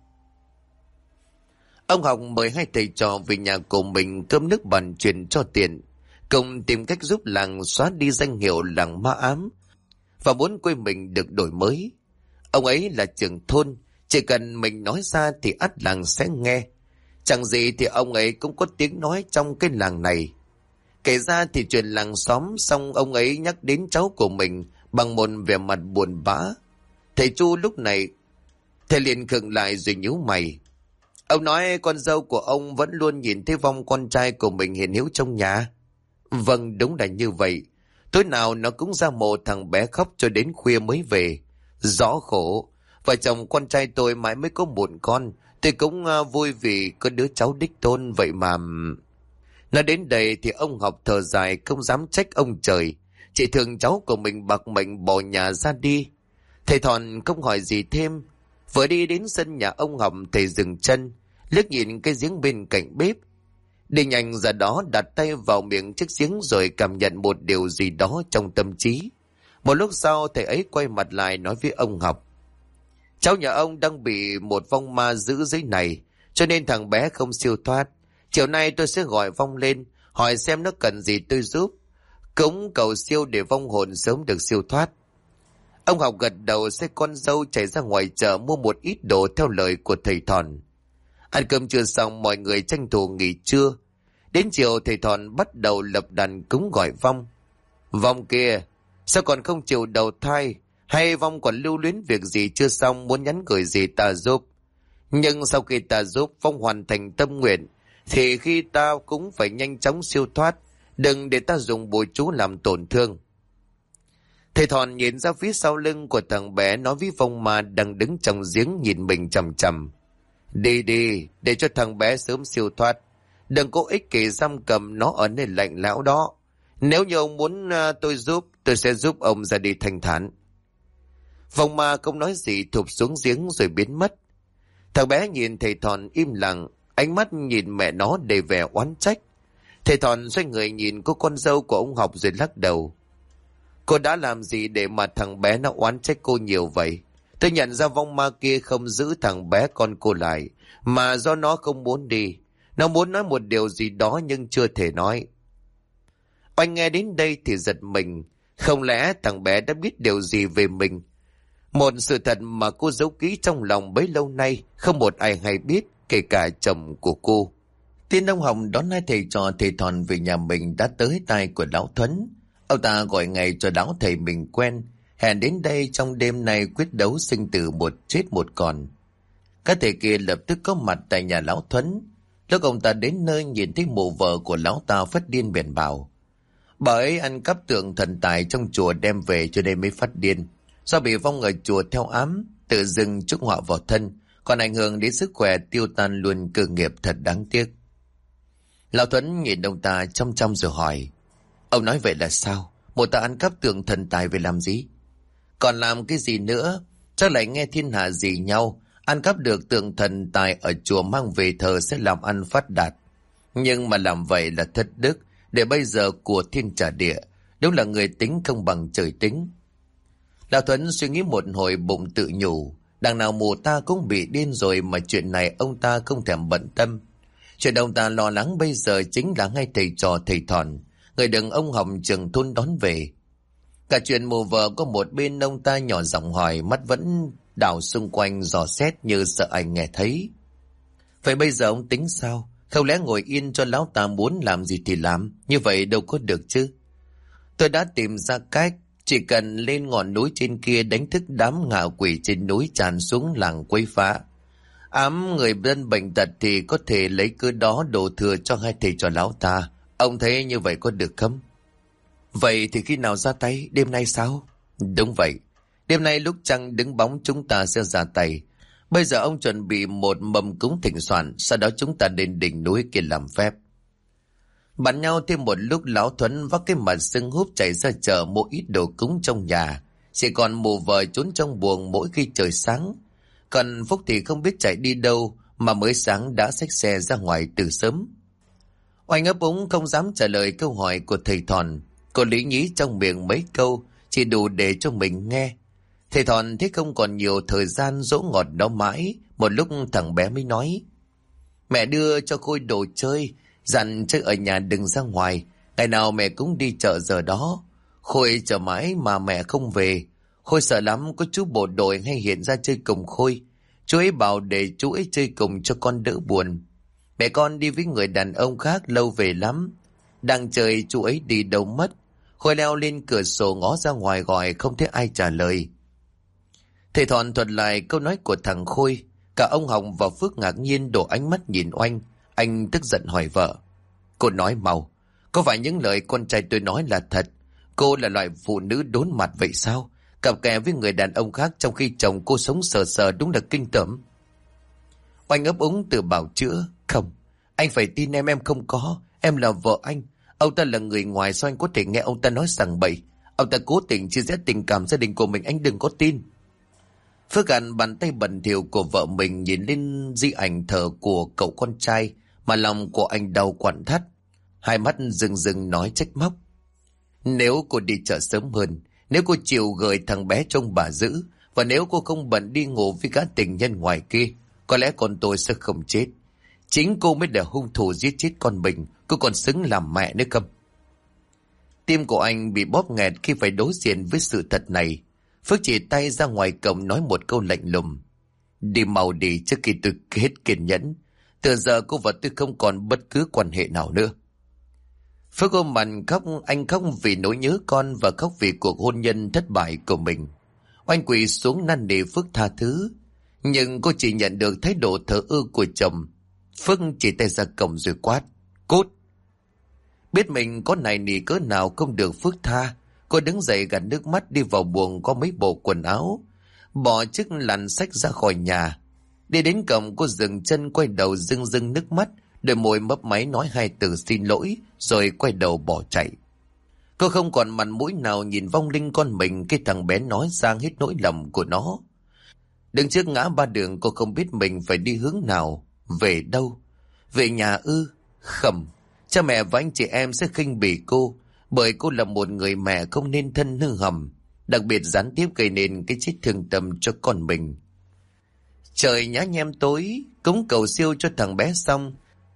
Ông Học mời hai thầy trò về nhà của mình cơm nước bàn chuyện cho tiền, cùng tìm cách giúp làng xóa đi danh hiệu làng ma ám và muốn quê mình được đổi mới. Ông ấy là trưởng thôn, chỉ cần mình nói ra thì ắt làng sẽ nghe. Chẳng gì thì ông ấy cũng có tiếng nói trong cái làng này. Kể ra thì chuyện làng xóm, xong ông ấy nhắc đến cháu của mình bằng một vẻ mặt buồn bã. Thầy Chu lúc này, thầy liền khựng lại rồi nhíu mày. Ông nói con dâu của ông vẫn luôn nhìn thấy vong con trai của mình hiện hữu trong nhà. Vâng, đúng là như vậy. Tối nào nó cũng ra mộ thằng bé khóc cho đến khuya mới về. Rõ khổ. Vợ chồng con trai tôi mãi mới có một con. Tôi cũng vui vì có đứa cháu đích tôn vậy mà. Nói đến đây thì ông Học thở dài, không dám trách ông trời. Chỉ thương cháu của mình bạc mệnh bỏ nhà ra đi. Thầy Thọn không hỏi gì thêm. Vừa đi đến sân nhà ông Học, thầy dừng chân, liếc nhìn cái giếng bên cạnh bếp. Đi nhanh ra đó, đặt tay vào miệng chiếc giếng rồi cảm nhận một điều gì đó trong tâm trí. Một lúc sau thầy ấy quay mặt lại nói với ông Học. Cháu nhà ông đang bị một vong ma giữ dưới này, cho nên thằng bé không siêu thoát. Chiều nay tôi sẽ gọi vong lên, hỏi xem nó cần gì tôi giúp. Cũng cầu siêu để vong hồn sớm được siêu thoát. Ông Học gật đầu, xe con dâu chạy ra ngoài chợ mua một ít đồ theo lời của thầy Thọn. Ăn cơm trưa xong, mọi người tranh thủ nghỉ trưa. Đến chiều thầy Thọn bắt đầu lập đàn cúng gọi vong. Vong kia, sao còn không chịu đầu thai? Hay vong còn lưu luyến việc gì chưa xong, muốn nhắn gửi gì ta giúp? Nhưng sau khi ta giúp vong hoàn thành tâm nguyện, thì khi ta cũng phải nhanh chóng siêu thoát. Đừng để ta dùng bùa chú làm tổn thương. Thầy Thọn nhìn ra phía sau lưng của thằng bé, nói với vong ma đang đứng trong giếng nhìn mình chằm chằm. Đi đi, để cho thằng bé sớm siêu thoát. Đừng có ích kỷ giam cầm nó ở nơi lạnh lẽo đó. Nếu như ông muốn tôi giúp, tôi sẽ giúp ông ra đi thanh thản. Vong ma không nói gì, thụp xuống giếng rồi biến mất. Thằng bé nhìn thầy Thọn im lặng, ánh mắt nhìn mẹ nó đầy vẻ oán trách. Thầy Thọn xoay người nhìn cô con dâu của ông Học rồi lắc đầu. Cô đã làm gì để mà thằng bé nó oán trách cô nhiều vậy? Tôi nhận ra vong ma kia không giữ thằng bé con cô lại, mà do nó không muốn đi. Nó muốn nói một điều gì đó nhưng chưa thể nói. Oanh nghe đến đây thì giật mình. Không lẽ thằng bé đã biết điều gì về mình? Một sự thật mà cô giấu kỹ trong lòng bấy lâu nay, không một ai hay biết, kể cả chồng của cô. Tin ông Hồng đón hai thầy trò thầy Thòn về nhà mình đã tới tai của Lão Thuấn. Ông ta gọi ngày cho lão thầy mình quen, hẹn đến đây trong đêm nay quyết đấu sinh tử một chết một còn. Các thầy kia lập tức có mặt tại nhà Lão Thuấn. Lúc ông ta đến nơi nhìn thấy mụ vợ của lão ta phát điên bèn bảo: bà ấy ăn cắp tượng thần tài trong chùa đem về cho nên mới phát điên. Do bị vong ở chùa theo ám, tự dưng chuốc họa vào thân, còn ảnh hưởng đến sức khỏe, tiêu tan luôn cơ nghiệp, thật đáng tiếc. Lão Thuấn nhìn ông ta chăm chăm rồi hỏi: ông nói vậy là sao? Một ta ăn cắp tượng thần tài về làm gì? Còn làm cái gì nữa? Chắc lại nghe thiên hạ gì nhau, ăn cắp được tượng thần tài ở chùa mang về thờ sẽ làm ăn phát đạt. Nhưng mà làm vậy là thất đức, để bây giờ của thiên trả địa, đúng là người tính không bằng trời tính. Lão Thuấn suy nghĩ một hồi bụng tự nhủ, đằng nào mụ ta cũng bị điên rồi mà chuyện này ông ta không thèm bận tâm. Chuyện ông ta lo lắng bây giờ chính là ngay thầy trò thầy Thòn, người đừng ông Hồng trường thôn đón về. Cả chuyện mụ vợ có một bên ông ta nhỏ giọng hỏi, mắt vẫn đảo xung quanh dò xét như sợ anh nghe thấy. Vậy bây giờ ông tính sao? Không lẽ ngồi yên cho lão ta muốn làm gì thì làm? Như vậy đâu có được chứ. Tôi đã tìm ra cách, chỉ cần lên ngọn núi trên kia đánh thức đám ngạ quỷ trên núi tràn xuống làng quấy phá. Ám người dân bệnh tật thì có thể lấy cớ đó đổ thừa cho hai thầy trò lão ta. Ông thấy như vậy có được không? Vậy thì khi nào ra tay? Đêm nay sao? Đúng vậy. Đêm nay lúc trăng đứng bóng chúng ta sẽ ra tay. Bây giờ ông chuẩn bị một mâm cúng thịnh soạn, sau đó chúng ta lên đỉnh núi kia làm phép. Bàn nhau thêm một lúc, Lão Thuấn vác cái mặt sưng húp chạy ra chợ mua ít đồ cúng trong nhà. Chỉ còn mụ vợ trốn trong buồng mỗi khi trời sáng. Còn Phúc thì không biết chạy đi đâu mà mới sáng đã xách xe ra ngoài từ sớm. Oanh ấp úng không dám trả lời câu hỏi của thầy Thòn. Cô lý nhí trong miệng mấy câu chỉ đủ để cho mình nghe. Thầy Thòn thấy không còn nhiều thời gian dỗ ngọt đó mãi. Một lúc thằng bé mới nói: mẹ đưa cho Khôi đồ chơi, dặn chơi ở nhà đừng ra ngoài. Ngày nào mẹ cũng đi chợ giờ đó. Khôi chờ mãi mà mẹ không về. Khôi sợ lắm có chú bộ đội hay hiện ra chơi cùng Khôi. Chú ấy bảo để chú ấy chơi cùng cho con đỡ buồn. Mẹ con đi với người đàn ông khác lâu về lắm. Đang chơi chú ấy đi đâu mất. Khôi leo lên cửa sổ ngó ra ngoài gọi không thấy ai trả lời. Thầy Thòn thuật lại câu nói của thằng Khôi. Cả ông Hồng và Phước ngạc nhiên đổ ánh mắt nhìn Oanh. Anh tức giận hỏi vợ: cô nói mau, có phải những lời con trai tôi nói là thật? Cô là loại phụ nữ đốn mặt vậy sao? Cặp kè với người đàn ông khác trong khi chồng cô sống sờ sờ, đúng là kinh tởm. Oanh ấp úng từ bảo chữa: không, anh phải tin em không có. Em là vợ anh. Ông ta là người ngoài, sao anh có thể nghe ông ta nói sằng bậy? Ông ta cố tình chia rẽ tình cảm gia đình của mình, anh đừng có tin. Phước gạt bàn tay bẩn thỉu của vợ mình, nhìn lên di ảnh thờ của cậu con trai mà lòng của anh đau quặn thắt. Hai mắt rừng rừng nói trách móc: nếu cô đi chợ sớm hơn, nếu cô chịu gửi thằng bé trông bà giữ, và nếu cô không bận đi ngủ với các tình nhân ngoài kia, có lẽ con tôi sẽ không chết. Chính cô mới là hung thủ giết chết con mình. Cô còn xứng làm mẹ nữa không? Tim của anh bị bóp nghẹt khi phải đối diện với sự thật này. Phước chỉ tay ra ngoài cổng nói một câu lạnh lùng: đi mau đi trước khi tôi hết kiên nhẫn. Từ giờ cô và tôi không còn bất cứ quan hệ nào nữa. Phước ôm mặt khóc, anh khóc vì nỗi nhớ con và khóc vì cuộc hôn nhân thất bại của mình. Oanh quỳ xuống năn nỉ Phước tha thứ, nhưng cô chỉ nhận được thái độ thờ ơ của chồng. Phước chỉ tay ra cổng rồi quát: cút! Biết mình có nài nỉ cỡ nào không được Phước tha, cô đứng dậy gạt nước mắt đi vào buồng có mấy bộ quần áo, bỏ chiếc làn xách ra khỏi nhà. Đi đến cổng cô dừng chân, quay đầu rưng rưng nước mắt, đôi môi mấp máy nói hai từ xin lỗi rồi quay đầu bỏ chạy. Cô không còn mặt mũi nào nhìn vong linh con mình khi thằng bé nói ra hết nỗi lòng của nó. Đứng trước ngã ba đường, cô không biết mình phải đi hướng nào, về đâu. Về nhà ư? Khẩm, cha mẹ và anh chị em sẽ khinh bỉ cô, bởi cô là một người mẹ không nên thân hư hầm, đặc biệt gián tiếp gây nên cái chết thương tâm cho con mình. Trời nhá nhem tối, cúng cầu siêu cho thằng bé xong,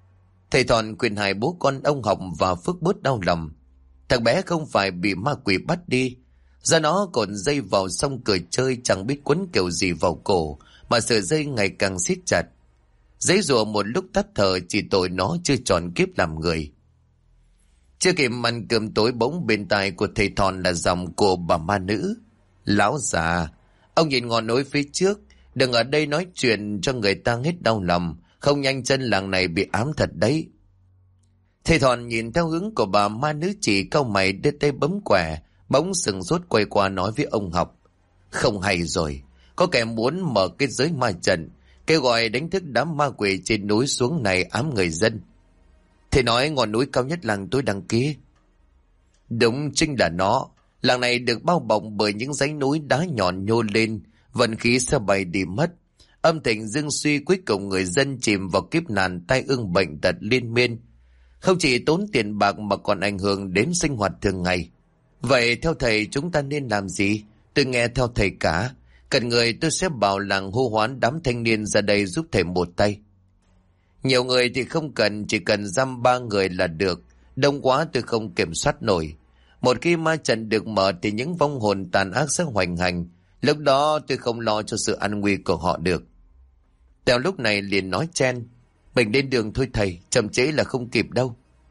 Thầy Thọn khuyên hai bố con ông Học và Phước bớt đau lòng. Thằng bé không phải bị ma quỷ bắt đi, do nó còn dây vào sông cười chơi, chẳng biết quấn kiểu gì vào cổ mà sợi dây ngày càng siết chặt. Giấy rùa một lúc tắt thở, chỉ tội nó chưa tròn kiếp làm người. Chưa kịp ăn cơm tối, bỗng bên tai của thầy Thọn là giọng của bà ma nữ. Lão già, ông nhìn ngọn núi phía trước, đừng ở đây nói chuyện cho người ta hết đau lòng, không nhanh chân làng này bị ám thật đấy. Thầy Thọn nhìn theo hướng của bà ma nữ chỉ, cau mày đưa tay bấm quẻ, bỗng sừng sốt quay qua nói với ông Học. Không hay rồi, có kẻ muốn mở cái giới ma trận, kêu gọi đánh thức đám ma quỷ trên núi xuống này ám người dân. Thầy nói ngọn núi cao nhất làng tôi đằng kia. Đúng chính là nó. Làng này được bao bọc bởi những dãy núi đá nhọn nhô lên, vận khí sẽ bay đi mất. Âm thịnh dương suy, cuối cùng người dân chìm vào kiếp nạn tai ương bệnh tật liên miên. Không chỉ tốn tiền bạc mà còn ảnh hưởng đến sinh hoạt thường ngày. Vậy theo thầy chúng ta nên làm gì? Tôi nghe theo thầy cả. Cần người tôi sẽ bảo làng hô hoán đám thanh niên ra đây giúp thầy một tay. Nhiều người thì không cần, chỉ cần dăm 3 người là được. Đông quá tôi không kiểm soát nổi. Một khi ma trận được mở thì những vong hồn tàn ác sẽ hoành hành. Lúc đó tôi không lo cho sự an nguy của họ được. Tèo lúc này liền nói chen. Mình lên đường thôi thầy, chậm trễ là không kịp đâu.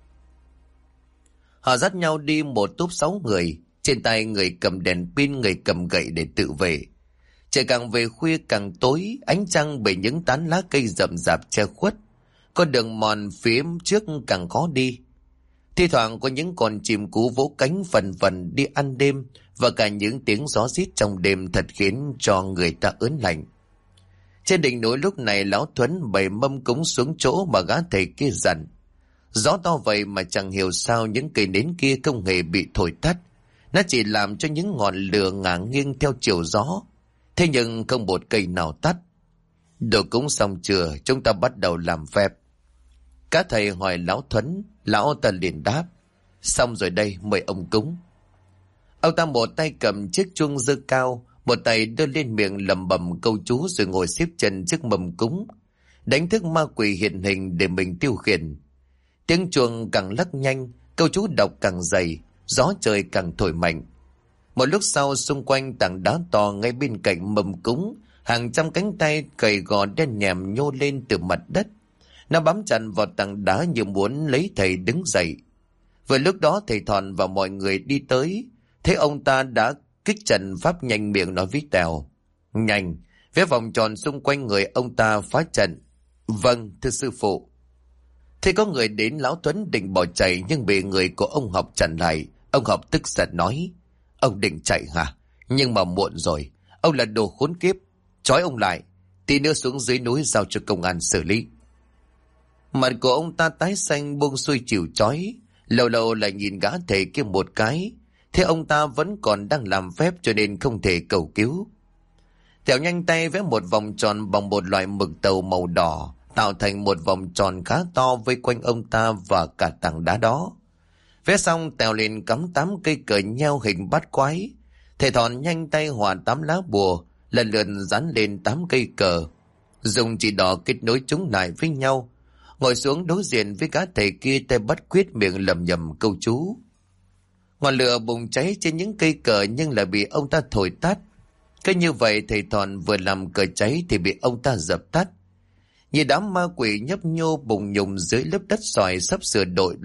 Họ dắt nhau đi một tốp 6 người. Trên tay người cầm đèn pin, người cầm gậy để tự vệ. Trời càng về khuya càng tối, ánh trăng bởi những tán lá cây rậm rạp che khuất. Con đường mòn phía trước càng khó đi. Thi thoảng có những con chim cú vỗ cánh phần phần đi ăn đêm, và cả những tiếng gió rít trong đêm thật khiến cho người ta ớn lạnh. Trên đỉnh núi lúc này lão Thuấn bày mâm cúng xuống chỗ mà gã thầy kia dặn. Gió to vậy mà chẳng hiểu sao những cây nến kia không hề bị thổi tắt. Nó chỉ làm cho những ngọn lửa ngả nghiêng theo chiều gió. Thế nhưng không một cây nào tắt. Đồ cúng xong chưa, chúng ta bắt đầu làm phép. Các thầy hỏi lão Thuấn, lão ta liền đáp. Xong rồi đây, mời ông cúng. Ông ta một tay cầm chiếc chuông giơ cao, một tay đưa lên miệng lẩm bẩm câu chú rồi ngồi xếp chân trước mâm cúng, đánh thức ma quỷ hiện hình để mình tiêu khiển. Tiếng chuông càng lắc nhanh, câu chú đọc càng dày, gió trời càng thổi mạnh. Một lúc sau, xung quanh tảng đá to ngay bên cạnh mâm cúng, hàng trăm cánh tay gầy gò đen nhèm nhô lên từ mặt đất. Nó bám chặt vào tảng đá như muốn lấy thầy đứng dậy. Vừa lúc đó thầy Thọn và mọi người đi tới, thế ông ta đã kích trận pháp nhanh miệng nói với Tèo. Nhanh, vẽ vòng tròn xung quanh người ông ta phá trận. Vâng, thưa sư phụ. Thế có người đến, lão Tuấn định bỏ chạy nhưng bị người của ông Học chặn lại. Ông Học tức giận nói. Ông định chạy hả? Nhưng mà muộn rồi. Ông là đồ khốn kiếp. Trói ông lại. Tí nữa xuống dưới núi giao cho công an xử lý. Mặt của ông ta tái xanh, buông xuôi chịu trói. Lâu lâu lại nhìn gã thầy kia một cái. Thế ông ta vẫn còn đang làm phép cho nên không thể cầu cứu. Tèo nhanh tay vẽ một vòng tròn bằng một loại mực tàu màu đỏ, tạo thành một vòng tròn khá to vây quanh ông ta và cả tảng đá đó. Vẽ xong, Tèo liền cắm 8 cây cờ nheo hình bát quái. Thầy Thọn nhanh tay hòa 8 lá bùa, lần lượt dán lên 8 cây cờ, dùng chỉ đỏ kết nối chúng lại với nhau. Ngồi xuống đối diện với gã thầy kia, tay bắt quyết miệng lẩm nhẩm câu chú. Ngọn lửa bùng cháy trên những cây cờ nhưng lại bị ông ta thổi tắt. Cứ như vậy thầy Thọn vừa làm cờ cháy thì bị ông ta dập tắt. Nhìn đám ma quỷ nhấp nhô bùng nhùng dưới lớp đất sỏi sắp sửa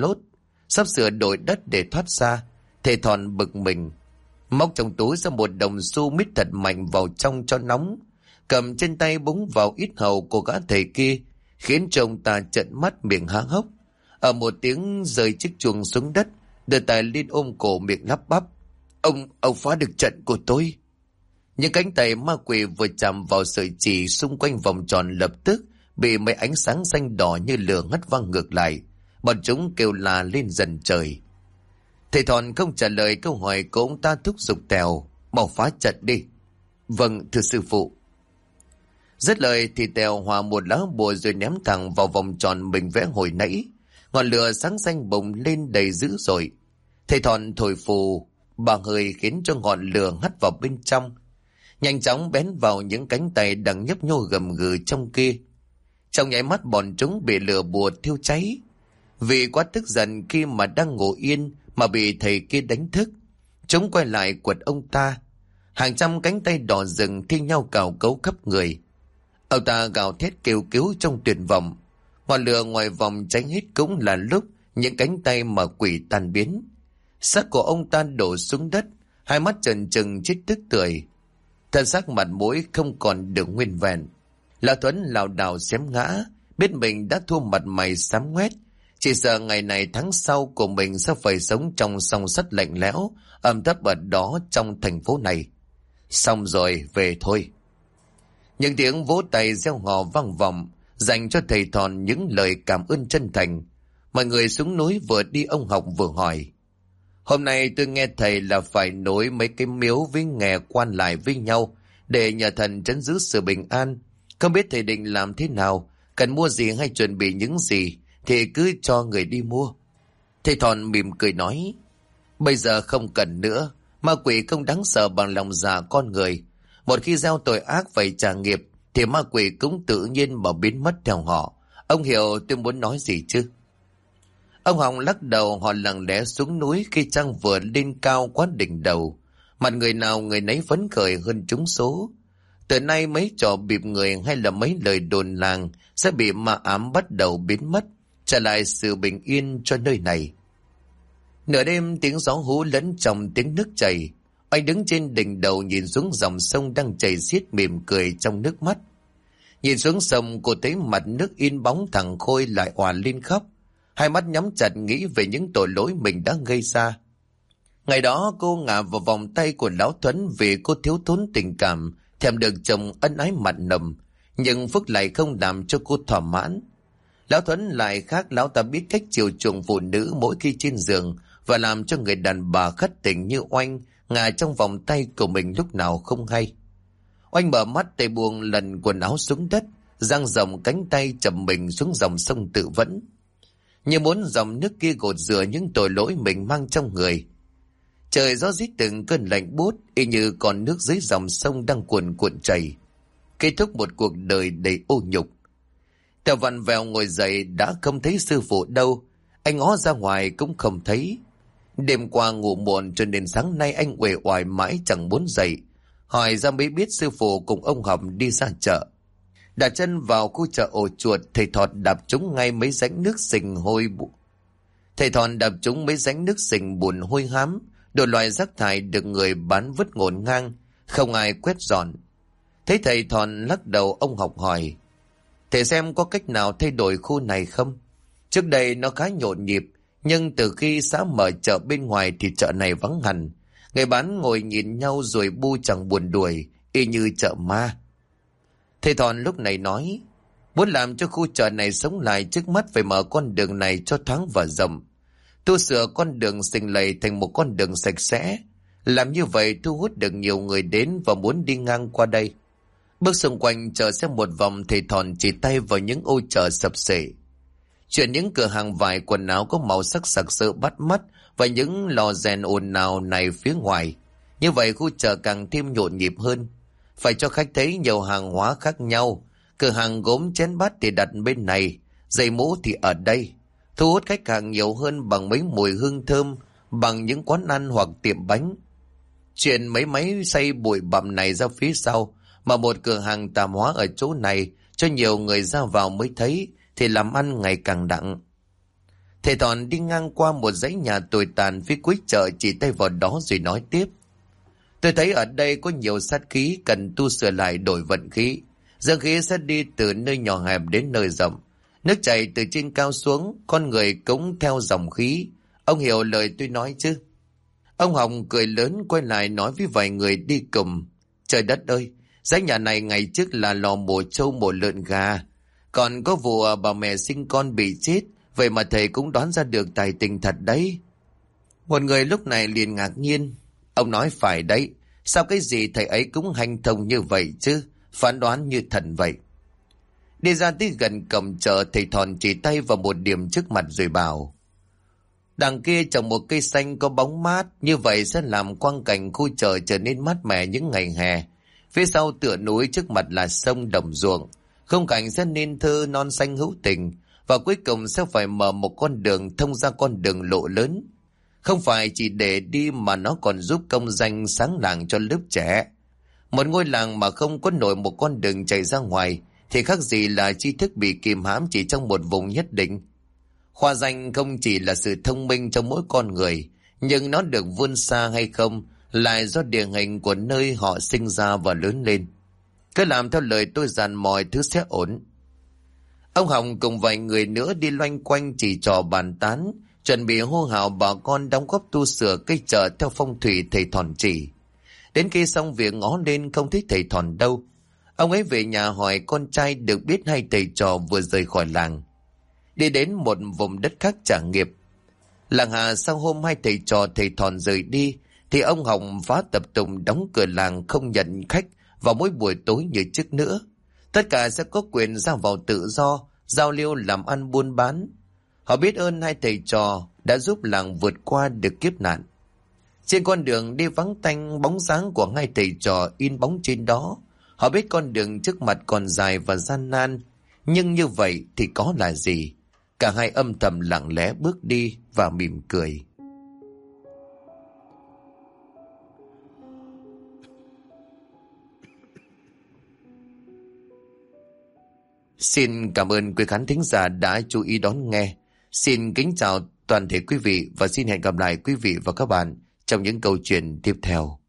đổi đất để thoát ra, thầy Thọn bực mình, móc trong túi ra một đồng xu mít thật mạnh vào trong cho nóng, cầm trên tay búng vào yết hầu của gã thầy kia, khiến cho ông ta trợn mắt miệng há hốc. Ở một tiếng rơi chiếc chuông xuống đất, đưa tay lên ôm cổ miệng lắp bắp. Ông phá được trận của tôi. Những cánh tay ma quỷ vừa chạm vào sợi chỉ xung quanh vòng tròn lập tức bị mấy ánh sáng xanh đỏ như lửa ngắt văng ngược lại. Bọn chúng kêu la lên dần trời. Thầy Thọn không trả lời câu hỏi của ông ta, thúc giục Tèo. Mau phá trận đi. Vâng, thưa sư phụ. Dứt lời thì Tèo hòa một lá bùa rồi ném thẳng vào vòng tròn mình vẽ hồi nãy. Ngọn lửa sáng xanh bùng lên đầy dữ dội. Thầy Thọn thổi phù 3 hơi khiến cho ngọn lửa hắt vào bên trong, nhanh chóng bén vào những cánh tay đang nhấp nhô gầm gừ trong kia. Trong nháy mắt bọn chúng bị lửa bùa thiêu cháy. Vì quá tức giận khi mà đang ngủ yên mà bị thầy kia đánh thức, chúng quay lại quật ông ta. Hàng trăm cánh tay đỏ rừng thi nhau cào cấu khắp người. Ông ta gào thét kêu cứu trong tuyệt vọng. Ngọn lửa ngoài vòng cháy hết cũng là lúc những cánh tay mà quỷ tan biến. Xác của ông ta đổ xuống đất, hai mắt trần trừng chết tức tưởi. Thân xác mặt mũi không còn được nguyên vẹn. Lão Thuấn lảo đảo xém ngã, biết mình đã thua, mặt mày xám ngoét. Chỉ sợ ngày này tháng sau của mình sẽ phải sống trong song sắt lạnh lẽo, ẩm thấp ở đó trong thành phố này. Xong rồi, về thôi. Những tiếng vỗ tay reo hò vang vọng, dành cho thầy Thòn những lời cảm ơn chân thành. Mọi người xuống núi vừa đi, ông Học vừa hỏi: hôm nay tôi nghe thầy là phải nối mấy cái miếu với nghè quan lại với nhau để nhờ thần trấn giữ sự bình an. Không biết thầy định làm thế nào, cần mua gì hay chuẩn bị những gì thì cứ cho người đi mua. Thầy Thòn mỉm cười nói: bây giờ không cần nữa, ma quỷ không đáng sợ bằng lòng dạ con người. Một khi gieo tội ác phải trả nghiệp thì ma quỷ cũng tự nhiên mà biến mất theo họ. Ông hiểu tôi muốn nói gì chứ? Ông Hồng lắc đầu. Họ lặng lẽ xuống núi khi trăng vừa lên cao quá đỉnh đầu. Mặt người nào người nấy phấn khởi hơn trúng số. Từ nay mấy trò bịp người hay là mấy lời đồn làng sẽ bị ma ám bắt đầu biến mất, trả lại sự bình yên cho nơi này. Nửa đêm tiếng gió hú lẫn trong tiếng nước chảy. Anh đứng trên đỉnh đầu nhìn xuống dòng sông đang chảy xiết, mỉm cười trong nước mắt. Nhìn xuống sông, cô thấy mặt nước in bóng, thằng Khôi lại òa lên khóc. Hai mắt nhắm chặt nghĩ về những tội lỗi mình đã gây ra. Ngày đó cô ngả vào vòng tay của Lão Thuấn vì cô thiếu thốn tình cảm, thèm được chồng ân ái mặn nồng, nhưng Phước lại không làm cho cô thỏa mãn. Lão Thuấn lại khác, lão ta biết cách chiều chuộng phụ nữ mỗi khi trên giường và làm cho người đàn bà khất tình như Oanh ngả trong vòng tay của mình lúc nào không hay. Oanh mở mắt, tay buông lần quần áo xuống đất, dang rộng cánh tay chầm mình xuống dòng sông tự vẫn, như muốn dòng nước kia gột rửa những tội lỗi mình mang trong người. Trời gió rít từng cơn lạnh buốt, y như con nước dưới dòng sông đang cuồn cuộn chảy, kết thúc một cuộc đời đầy ô nhục. Tèo vặn vẹo ngồi dậy, đã không thấy sư phụ đâu. Anh ngó ra ngoài cũng không thấy. Đêm qua ngủ muộn cho nên sáng nay anh uể oải mãi chẳng muốn dậy. Hỏi ra mới biết sư phụ cùng ông Hồng đi ra chợ. Đặt chân vào khu chợ ổ chuột, thầy Thọt đạp trúng ngay mấy rãnh nước sình hôi bùn hôi hám, đồ loại rác thải được người bán vứt ngổn ngang, không ai quét dọn. Thấy thầy Thọt lắc đầu, ông Học hỏi: thầy xem có cách nào thay đổi khu này không? Trước đây nó khá nhộn nhịp, nhưng từ khi xã mở chợ bên ngoài thì chợ này vắng hẳn. Người bán ngồi nhìn nhau rồi bu chẳng buồn đuổi, y như chợ ma. Thầy Thòn lúc này nói: muốn làm cho khu chợ này sống lại, trước mắt phải mở con đường này cho thoáng và rộng. Tu sửa con đường xình lầy thành một con đường sạch sẽ. Làm như vậy thu hút được nhiều người đến và muốn đi ngang qua đây. Bước xung quanh chợ xem một vòng, thầy Thòn chỉ tay vào những ô chợ sập xệ. Chuyển những cửa hàng vải quần áo có màu sắc sặc sỡ bắt mắt và những lò rèn ồn ào này phía ngoài. Như vậy khu chợ càng thêm nhộn nhịp hơn. Phải cho khách thấy nhiều hàng hóa khác nhau. Cửa hàng gốm chén bát thì đặt bên này, giày mũ thì ở đây. Thu hút khách hàng nhiều hơn bằng mấy mùi hương thơm, bằng những quán ăn hoặc tiệm bánh. Chuyển mấy máy xay bụi bặm này ra phía sau, mà một cửa hàng tạp hóa ở chỗ này cho nhiều người ra vào mới thấy, thì làm ăn ngày càng đặng. Thầy Thòn đi ngang qua một dãy nhà tồi tàn phía cuối chợ, chỉ tay vào đó rồi nói tiếp: tôi thấy ở đây có nhiều sát khí, cần tu sửa lại đổi vận khí. Dương khí sẽ đi từ nơi nhỏ hẹp đến nơi rộng. Nước chảy từ trên cao xuống, con người cũng theo dòng khí. Ông hiểu lời tôi nói chứ? Ông Hồng cười lớn quay lại nói với vài người đi cùng: trời đất ơi, dãy nhà này ngày trước là lò mổ trâu mổ lợn gà. Còn có vụ bà mẹ sinh con bị chết, vậy mà thầy cũng đoán ra được tài tình thật đấy. Một người lúc này liền ngạc nhiên: ông nói phải đấy, sao cái gì thầy ấy cũng hành thông như vậy chứ, phán đoán như thần vậy. Đi ra tới gần cổng chợ, thầy Thòn chỉ tay vào một điểm trước mặt rồi bảo: đằng kia trồng một cây xanh có bóng mát, như vậy sẽ làm quang cảnh khu chợ trở nên mát mẻ những ngày hè. Phía sau tựa núi, trước mặt là sông đồng ruộng, khung cảnh sẽ nên thơ non xanh hữu tình. và cuối cùng sẽ phải mở một con đường thông ra con đường lộ lớn. Không phải chỉ để đi mà nó còn giúp công danh sáng làng cho lớp trẻ. Một ngôi làng mà không có nổi một con đường chạy ra ngoài thì khác gì là tri thức bị kìm hãm chỉ trong một vùng nhất định. Khoa danh không chỉ là sự thông minh trong mỗi con người, nhưng nó được vươn xa hay không lại do địa hình của nơi họ sinh ra và lớn lên. Cứ làm theo lời tôi dặn mọi thứ sẽ ổn. Ông Hồng cùng vài người nữa đi loanh quanh chỉ trò bàn tán, chuẩn bị hô hào bà con đóng góp tu sửa cây chợ theo phong thủy thầy Thòn chỉ. Đến khi xong việc ngó lên không thấy thầy Thòn đâu. Ông ấy về nhà hỏi con trai được biết hai thầy trò vừa rời khỏi làng, đi đến một vùng đất khác trả nghiệp. Làng Hà sau hôm hai thầy trò thầy Thòn rời đi thì ông Hồng phá tập tùng đóng cửa làng không nhận khách vào mỗi buổi tối như trước nữa. Tất cả sẽ có quyền ra vào tự do, giao lưu làm ăn buôn bán. Họ biết ơn hai thầy trò đã giúp làng vượt qua được kiếp nạn. Trên con đường đi vắng tanh, bóng dáng của hai thầy trò in bóng trên đó. Họ biết con đường trước mặt còn dài và gian nan, nhưng như vậy thì có là gì? Cả hai âm thầm lặng lẽ bước đi và mỉm cười. Xin cảm ơn quý khán thính giả đã chú ý đón nghe. Xin kính chào toàn thể quý vị và xin hẹn gặp lại quý vị và các bạn trong những câu chuyện tiếp theo.